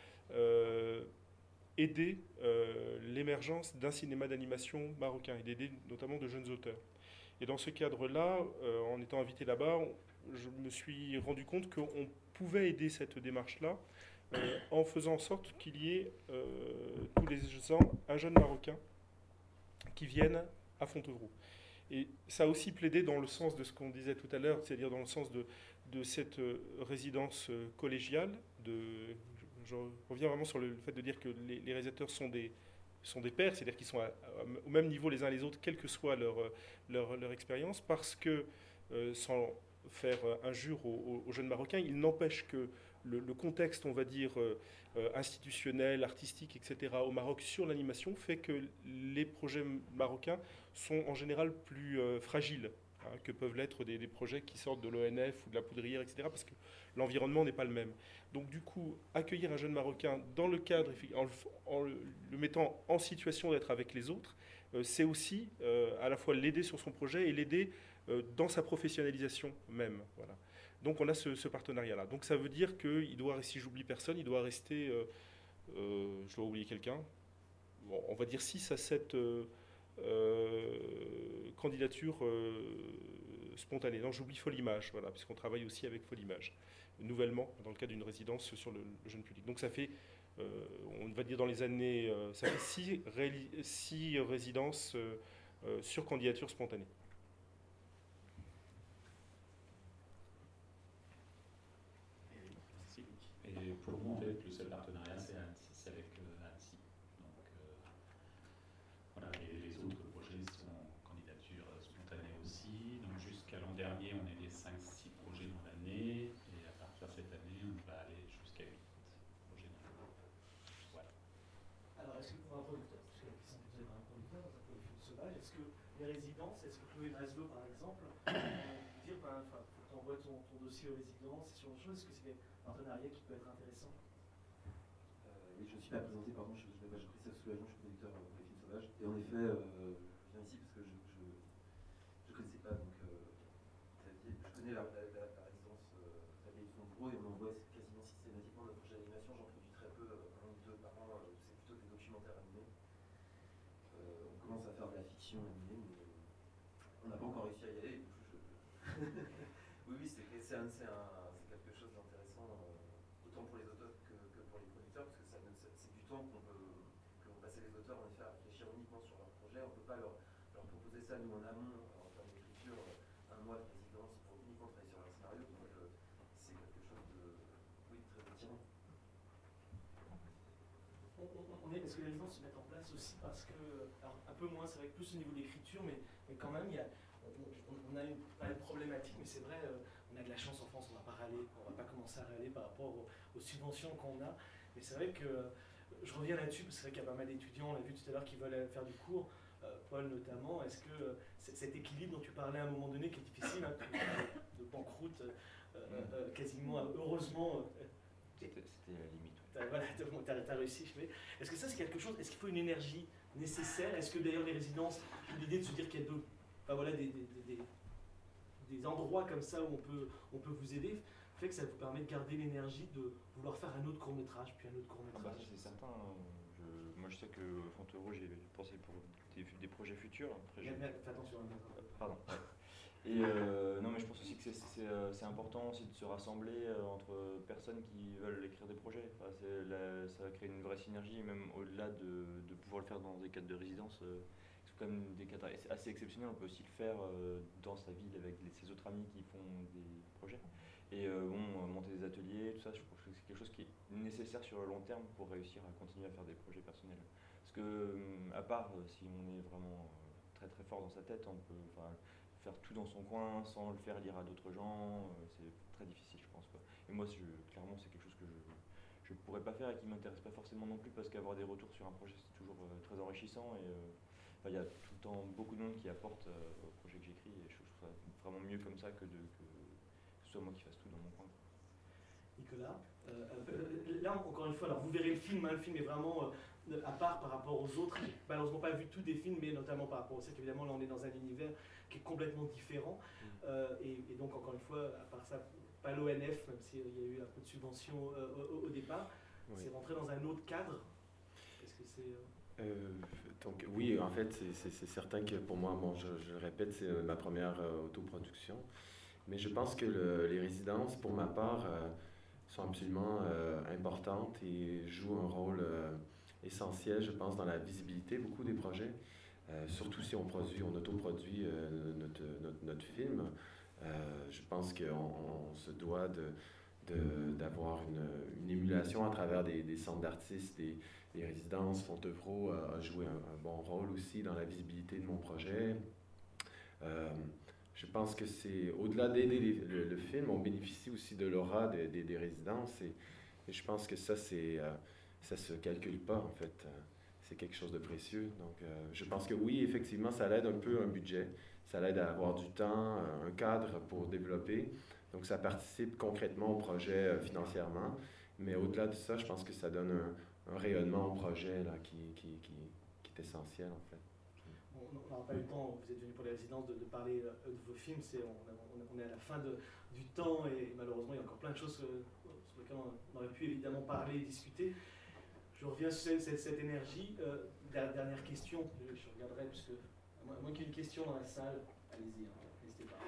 aider l'émergence d'un cinéma d'animation marocain et d'aider notamment de jeunes auteurs. Et dans ce cadre-là, en étant invité là-bas, je me suis rendu compte qu'on pouvait aider cette démarche-là en faisant en sorte qu'il y ait tous les ans un jeune Marocain qui vienne à Fontevraud. Et ça a aussi plaidé dans le sens de ce qu'on disait tout à l'heure, c'est-à-dire dans le sens de cette résidence collégiale. Je reviens vraiment sur le fait de dire que les réalisateurs sont des pairs, c'est-à-dire qu'ils sont au même niveau les uns les autres, quelle que soit leur expérience, parce que, sans faire injure aux jeunes Marocains, il n'empêche que le contexte, on va dire, institutionnel, artistique, etc., au Maroc sur l'animation fait que les projets marocains sont en général plus fragiles que peuvent l'être des projets qui sortent de l'ONF ou de la Poudrière, etc., parce que l'environnement n'est pas le même. Donc du coup, accueillir un jeune Marocain dans le cadre, en le mettant en situation d'être avec les autres, c'est aussi à la fois l'aider sur son projet et l'aider dans sa professionnalisation même. Voilà. Donc on a ce partenariat-là. Donc ça veut dire qu'il doit, si j'oublie personne, il doit rester, je dois oublier quelqu'un, bon, on va dire 6 à 7 candidatures spontanées. Non, j'oublie Folimage, voilà, puisqu'on travaille aussi avec Folimage, nouvellement, dans le cadre d'une résidence sur le jeune public. Donc ça fait, on va dire dans les années, ça fait 6 résidences sur candidature spontanée. Et pour nous, en fait, le seul partenariat, c'est avec Annecy. Donc, voilà, les autres projets sont en candidature spontanée aussi. Donc, jusqu'à l'an dernier, on avait 5-6 projets dans l'année. Et à partir de cette année, on va aller jusqu'à 8 projets dans l'année. Voilà. Alors, est-ce que pour un producteur, parce que la question que vous avez un producteur dans un film sauvage, est-ce que les résidences, est-ce que Chloé Maslow, par exemple, dire, faut que tu envoies ton dossier aux résidences, ce genre de choses, est-ce que c'est un partenariat qui peut être intéressant? Oui, je ne suis pas présenté, pardon, je Christophe Soulageant, je suis producteur pour les films sauvages. Et en effet, je viens ici parce que je ne connaissais pas, donc proposition animée, mais on n'a pas encore réussi à y aller. Du coup, oui, c'est quelque chose d'intéressant, autant pour les auteurs que pour les producteurs, parce que c'est du temps que vont passer les auteurs en effet à réfléchir uniquement sur leur projet. On ne peut pas leur proposer ça nous en amont, en termes d'écriture, un mois de résidence pour uniquement travailler sur leur scénario. Donc c'est quelque chose de très attirant. On est parce que les résidences se mettent en place aussi parce que, alors un peu moins, c'est vrai que plus au niveau de l'écriture, mais quand même, on a pas une problématique, mais c'est vrai, on a de la chance en France, on va pas commencer à râler par rapport aux subventions qu'on a, mais c'est vrai que, je reviens là-dessus, parce que c'est vrai qu'il y a pas mal d'étudiants, on l'a vu tout à l'heure, qui veulent faire du cours, Paul notamment, est-ce que cet équilibre dont tu parlais à un moment donné, qui est difficile, hein, de banqueroute, quasiment, heureusement... C'était la limite. Voilà, t'as réussi. Est-ce que ça c'est quelque chose, est-ce qu'il faut une énergie nécessaire? Est-ce que d'ailleurs les résidences, l'idée de se dire qu'il y a des endroits comme ça où on peut vous aider, fait que ça vous permet de garder l'énergie de vouloir faire un autre court-métrage, puis un autre court-métrage? Ça c'est certain. Moi je sais que Fontevraud, j'ai pensé pour des projets futurs. Après, fais attention. Pardon. Ouais. Et non, mais je pense aussi que c'est important aussi de se rassembler entre personnes qui veulent écrire des projets. Enfin, ça va créer une vraie synergie, même au-delà de pouvoir le faire dans des cadres de résidence. C'est quand même des cadres assez exceptionnels. On peut aussi le faire dans sa ville avec ses autres amis qui font des projets. Et monter des ateliers, tout ça, je trouve que c'est quelque chose qui est nécessaire sur le long terme pour réussir à continuer à faire des projets personnels. Parce que, à part si on est vraiment très très fort dans sa tête, on peut faire tout dans son coin sans le faire lire à d'autres gens, c'est très difficile, je pense, quoi. Et moi, clairement, c'est quelque chose que je ne pourrais pas faire et qui ne m'intéresse pas forcément non plus, parce qu'avoir des retours sur un projet, c'est toujours très enrichissant. Et il y a tout le temps beaucoup de monde qui apporte au projet que j'écris, et je trouve ça vraiment mieux comme ça que ce soit moi qui fasse tout dans mon coin. Nicolas, là encore une fois, alors vous verrez le film est vraiment à part par rapport aux autres. J'ai malheureusement pas vu tous des films, mais notamment par rapport au fait qu'évidemment là on est dans un univers qui est complètement différent. Et donc encore une fois, à part ça, pas l'ONF, même s'il y a eu un peu de subvention au départ, oui. C'est rentré dans un autre cadre. Est-ce que c'est... Donc oui, en fait, c'est certain que pour moi, bon, je le répète, c'est ma première autoproduction. Mais je pense que les résidences, pour ma part, sont absolument importantes et jouent un rôle essentiel, je pense, dans la visibilité beaucoup des projets. Surtout si on autoproduit notre film. Je pense qu'on se doit d'avoir une émulation à travers des centres d'artistes, des résidences. Fontevraud a joué un bon rôle aussi dans la visibilité de mon projet. Je pense que c'est, au-delà d'aider le film, on bénéficie aussi de l'aura des résidences, et je pense que ça se calcule pas, en fait. C'est quelque chose de précieux. Donc, je pense que oui, effectivement, ça l'aide un peu un budget, ça l'aide à avoir du temps, un cadre pour développer. Donc, ça participe concrètement au projet financièrement, mais au-delà de ça, je pense que ça donne un rayonnement au projet là, qui est essentiel, en fait. On n'aura pas eu le temps, vous êtes venu pour les résidences, de parler de vos films. On est à la fin du temps, et malheureusement, il y a encore plein de choses sur lesquelles on aurait pu évidemment parler et discuter. Je reviens sur cette énergie. Dernière question, je regarderai, parce que, à moins qu'il y ait une question dans la salle, allez-y, hein, n'hésitez pas.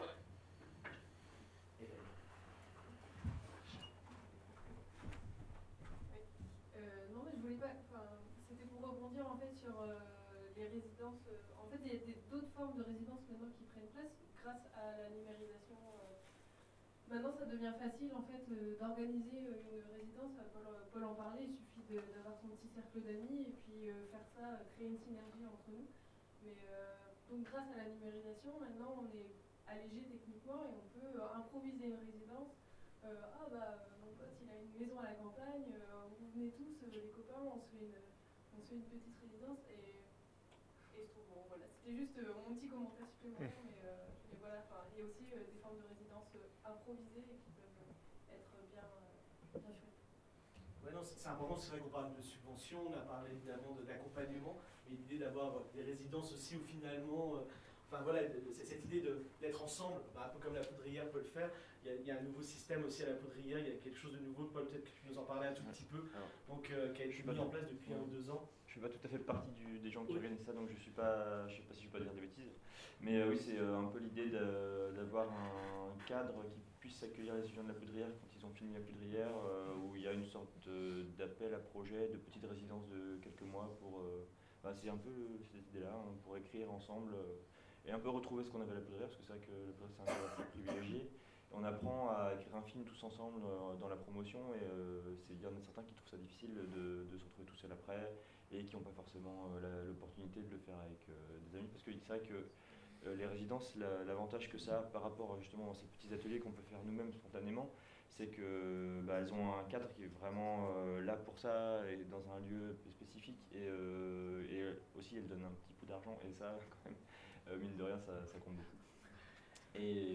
Non, mais je voulais pas. C'était pour rebondir en fait sur les résidences. En fait, il y a d'autres formes de résidences maintenant qui prennent place grâce à la numérisation. Maintenant, ça devient facile en fait d'organiser une résidence. Paul en parlait. Il suffit d'avoir son petit cercle d'amis et puis faire ça, créer une synergie entre nous. Mais donc, grâce à la numérisation, maintenant, on est allégé techniquement et on peut improviser une résidence. Mon pote, il a une maison à la campagne. Vous venez tous, les copains, on se fait une petite résidence et je trouve, bon, voilà, c'était juste mon petit commentaire supplémentaire, mais voilà, il y a aussi des formes de résidence improvisées et qui peuvent être bien chouettes. Ouais, non, c'est important, c'est vrai qu'on parle de subventions, on a parlé évidemment de l'accompagnement, mais l'idée d'avoir des résidences aussi où finalement enfin voilà, c'est cette idée d'être ensemble, un peu comme la poudrière peut le faire. Il y a un nouveau système aussi à la poudrière, il y a quelque chose de nouveau. Paul, peut-être que tu nous en parlais un tout petit peu, donc qui a été mis en place depuis 1 ou 2 ans. Je ne fais pas tout à fait partie des gens qui organisent ça, donc je ne sais pas si je peux dire des bêtises. Mais oui, c'est un peu l'idée d'avoir un cadre qui puisse accueillir les étudiants de la poudrière quand ils ont fini la poudrière, où il y a une sorte d'appel à projet, de petite résidence de quelques mois pour... c'est un peu cette idée-là, on pourrait écrire ensemble et un peu retrouver ce qu'on avait à la poudrière, parce que c'est vrai que la poudrière c'est un cadre assez privilégié. On apprend à écrire un film tous ensemble dans la promotion, et il y en a certains qui trouvent ça difficile de se retrouver tout seul après, et qui n'ont pas forcément l'opportunité de le faire avec des amis, parce que c'est vrai que les résidences, l'avantage que ça a par rapport justement à ces petits ateliers qu'on peut faire nous-mêmes spontanément, c'est que elles ont un cadre qui est vraiment là pour ça, et dans un lieu spécifique, et aussi elles donnent un petit peu d'argent, et ça quand même, mine de rien, ça compte beaucoup. Et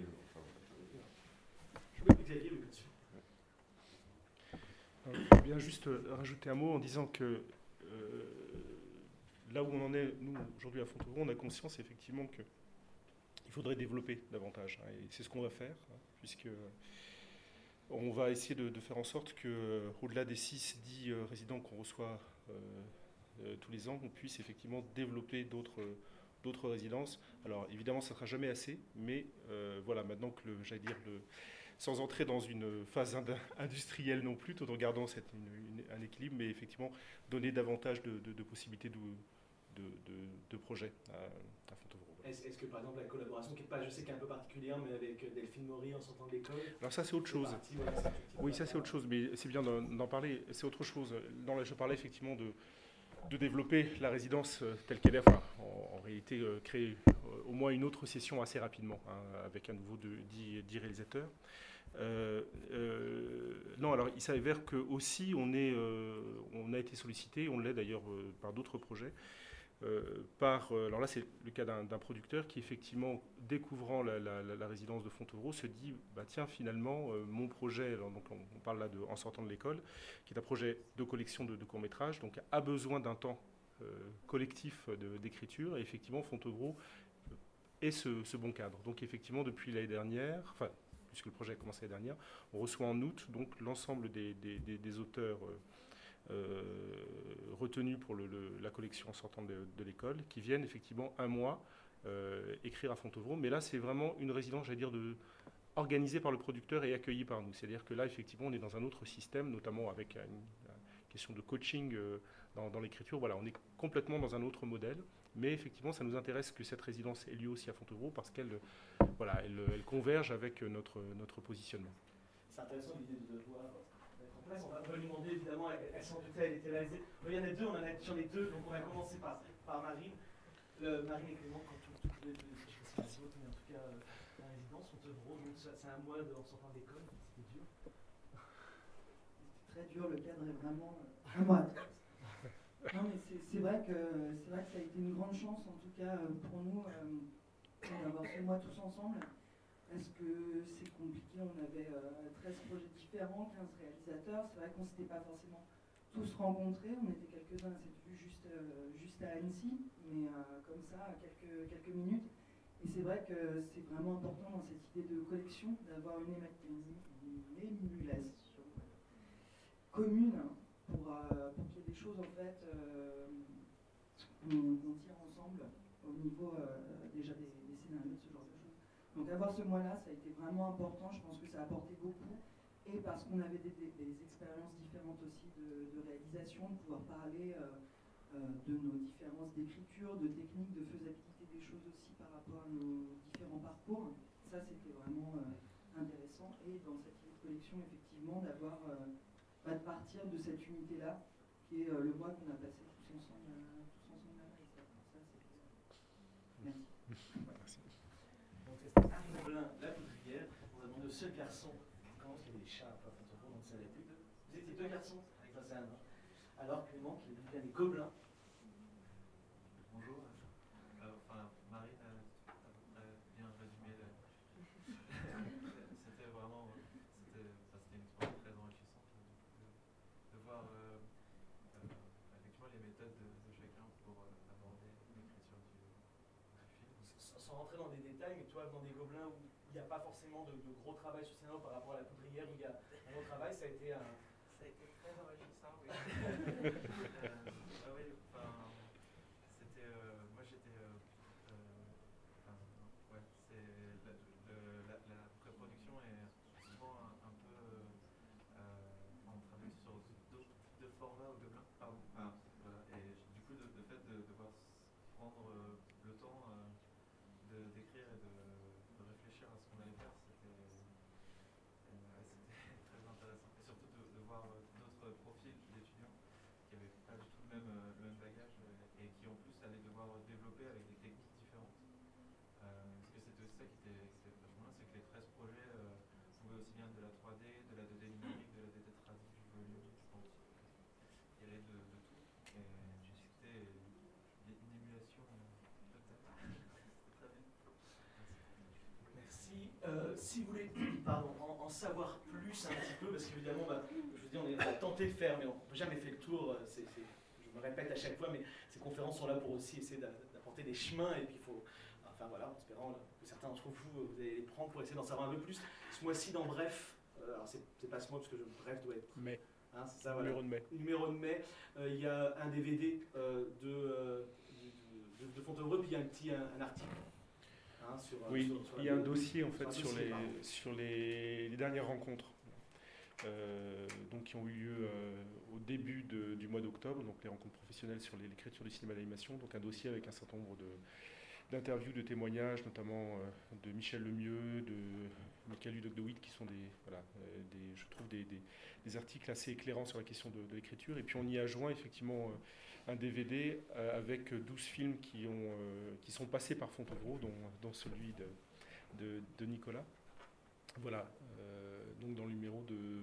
Oui, Xavier, oui, bien sûr. Je viens juste rajouter un mot en disant que là où on en est, nous, aujourd'hui à Fontevraud, on a conscience effectivement qu'il faudrait développer davantage. Hein, et c'est ce qu'on va faire, hein, puisque on va essayer de faire en sorte qu'au-delà des 6-10 résidents qu'on reçoit tous les ans, on puisse effectivement développer d'autres résidences. Alors évidemment, ça ne sera jamais assez, mais voilà, maintenant que, j'allais dire, sans entrer dans une phase industrielle non plus, tout en gardant un équilibre, mais effectivement donner davantage de possibilités de projets à Fontevraud. Est-ce que par exemple la collaboration, qui est pas, je sais qu'elle est un peu particulière, mais avec Delphine Maury en sortant de l'école. Alors ça c'est autre chose. Oui, ça c'est autre chose, mais c'est bien d'en parler. C'est autre chose. Je parlais effectivement de développer la résidence telle qu'elle est, enfin, en réalité créer au moins une autre session assez rapidement, hein, avec un nouveau 10 réalisateurs. Non, alors il s'avère que aussi on a été sollicité, on l'est d'ailleurs par d'autres projets, alors là c'est le cas d'un producteur qui effectivement, découvrant la résidence de Fontevraud, se dit tiens, finalement mon projet, alors, donc on parle là en sortant de l'école, qui est un projet de collection de courts-métrages, donc a besoin d'un temps collectif d'écriture, et effectivement Fontevraud est ce bon cadre. Donc effectivement depuis l'année dernière, enfin puisque le projet a commencé l'année dernière, on reçoit en août donc l'ensemble des auteurs retenus pour la collection en sortant de l'école, qui viennent effectivement un mois écrire à Fontevraud. Mais là, c'est vraiment une résidence, j'allais dire, organisée par le producteur et accueillie par nous. C'est-à-dire que là, effectivement, on est dans un autre système, notamment avec une question de coaching dans l'écriture. Voilà, on est complètement dans un autre modèle. Mais effectivement, ça nous intéresse que cette résidence ait lieu aussi à Fontevraud parce qu'elle elle converge avec notre positionnement. C'est intéressant l'idée de devoir mettre en place. On va lui demander évidemment, elle s'en doutait, elle était réalisée. Il y en a deux, on en a sur les deux, donc on va commencer par Marine. Marine et Clément, quand tous les deux, je sais pas si vous, mais en tout cas, la résidence, Fontevraud, donc c'est un mois en sortant d'école, c'était dur. C'était très dur, le cadre est vraiment un mois. Non, mais c'est vrai que ça a été une grande chance, en tout cas pour nous, d'avoir ce mois tous ensemble. Parce que c'est compliqué, on avait 13 projets différents, 15 réalisateurs. C'est vrai qu'on ne s'était pas forcément tous rencontrés, on était quelques-uns à s'être vus juste à Annecy, mais comme ça, quelques minutes. Et c'est vrai que c'est vraiment important dans cette idée de collection d'avoir une émulation commune pour qu'il y ait des choses en fait qu'on tire ensemble au niveau déjà des scénarios, de ce genre de choses. Donc avoir ce mois-là, ça a été vraiment important, je pense que ça a apporté beaucoup, et parce qu'on avait des expériences différentes aussi de réalisation, de pouvoir parler de nos différences d'écriture, de technique, de faisabilité des choses aussi par rapport à nos différents parcours. Ça, c'était vraiment intéressant, et dans cette collection, effectivement, de partir de cette unité-là, qui est le mois qu'on a passé tous ensemble là. Et ça, c'était... Merci. Merci. Donc c'était Arnaud Blin, la poudrière. On a demandé au seul garçon comment il y avait des chats à Fontevraud, donc ça a été deux. Vous étiez deux garçons avec Vincent. Alors Clément qui est des gobelins. Bonjour. Marine a bien résumé. C'était vraiment une expérience très enrichissante de voir effectivement les méthodes de chacun pour aborder l'écriture du film. sans rentrer dans des détails, mais toi, dans des Gobelins où il n'y a pas forcément de gros travail sur le scénario par rapport à la poudrière où il y a un gros travail, ça a été un... Ça a été très enrichissant, oui. Ah oui, enfin, c'était, moi j'étais, enfin, ouais, c'est la pré-production est souvent un peu, on travaille sur d'autres types de formats au Gobelin, pardon, enfin, voilà, et du coup le fait de devoir prendre le temps d'écrire et de réfléchir à ce qu'on allait faire, c'était très intéressant. Et surtout de voir d'autres profils d'étudiants qui n'avaient pas du tout le même bagage et qui en plus allaient devoir développer avec des techniques différentes. Parce que c'était aussi ça qui était vachement bien, c'est que les 13 projets pouvaient aussi bien de la 3D, de la 2D numérique, de la 2D tradie, du volume, donc il y avait de tout. Et c'était une émulation totale. C'était très bien. Merci. Si vous voulez en savoir plus un petit peu, parce qu'évidemment, je vous dis, on a tenté de faire, mais on n'a jamais fait le tour. Je me répète à chaque fois, mais ces conférences sont là pour aussi essayer d'apporter des chemins. Et puis, il faut, enfin voilà, en espérant que certains d'entre vous, vous allez les prendre pour essayer d'en savoir un peu plus. Ce mois-ci, dans Bref, alors c'est pas ce mois, parce que Bref doit être. Mai. Hein, c'est ça, voilà. Numéro de mai. Il y a un DVD de Fontevraud, puis il y a un article. Hein, oui, sur il y a un dossier en fait sur les dernières rencontres donc, qui ont eu lieu au début du mois d'octobre, donc les rencontres professionnelles sur l'écriture du cinéma d'animation, donc un dossier avec un certain nombre d'interviews, de témoignages, notamment de Michel Lemieux, de Michael Ludoc de Witt, qui sont je trouve des articles assez éclairants sur la question de l'écriture. Et puis on y a joint effectivement un DVD avec 12 films qui sont passés par Fontevraud, dont celui de Nicolas. Voilà, donc dans le numéro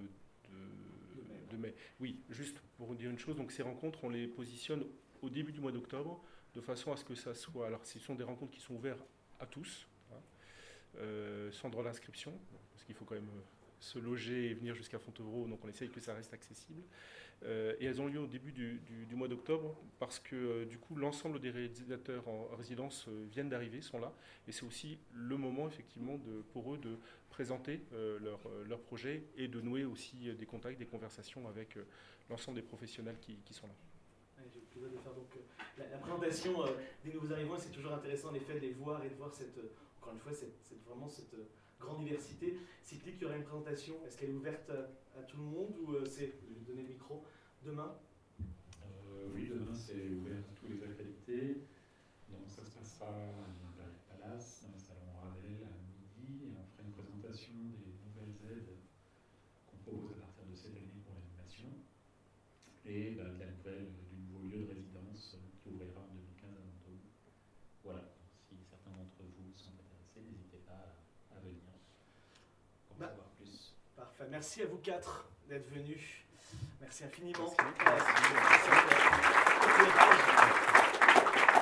de mai. Oui, juste pour vous dire une chose, donc ces rencontres, on les positionne au début du mois d'octobre, de façon à ce que ça soit... Alors, ce sont des rencontres qui sont ouvertes à tous, sans droit d'inscription, parce qu'il faut quand même se loger et venir jusqu'à Fontevraud, donc on essaye que ça reste accessible. Et elles ont lieu au début du mois d'octobre, parce que du coup, l'ensemble des réalisateurs en résidence viennent d'arriver, sont là, et c'est aussi le moment, effectivement, pour eux de présenter leur projet et de nouer aussi des contacts, des conversations avec l'ensemble des professionnels qui sont là. J'ai le plaisir de faire donc la présentation des nouveaux arrivants. C'est toujours intéressant en effet de les voir et de voir encore une fois cette grande diversité. Cyclique, il y aura une présentation. Est-ce qu'elle est ouverte à tout le monde ou je vais lui donner le micro demain? Oui, demain c'est ouvert à tous les accrédités. Donc ça se passera à l'Imperial Palace, dans le salon Ravel à midi, et on fera une présentation des nouvelles aides qu'on propose à partir de cette année pour l'animation, et de la nouvelle du nouveau lieu de résidence qui ouvrira en 2015 à Montauban. Voilà, si certains d'entre vous sont intéressés, n'hésitez pas à venir pour en savoir plus. Parfait, merci à vous quatre d'être venus. Merci infiniment. Merci. Merci.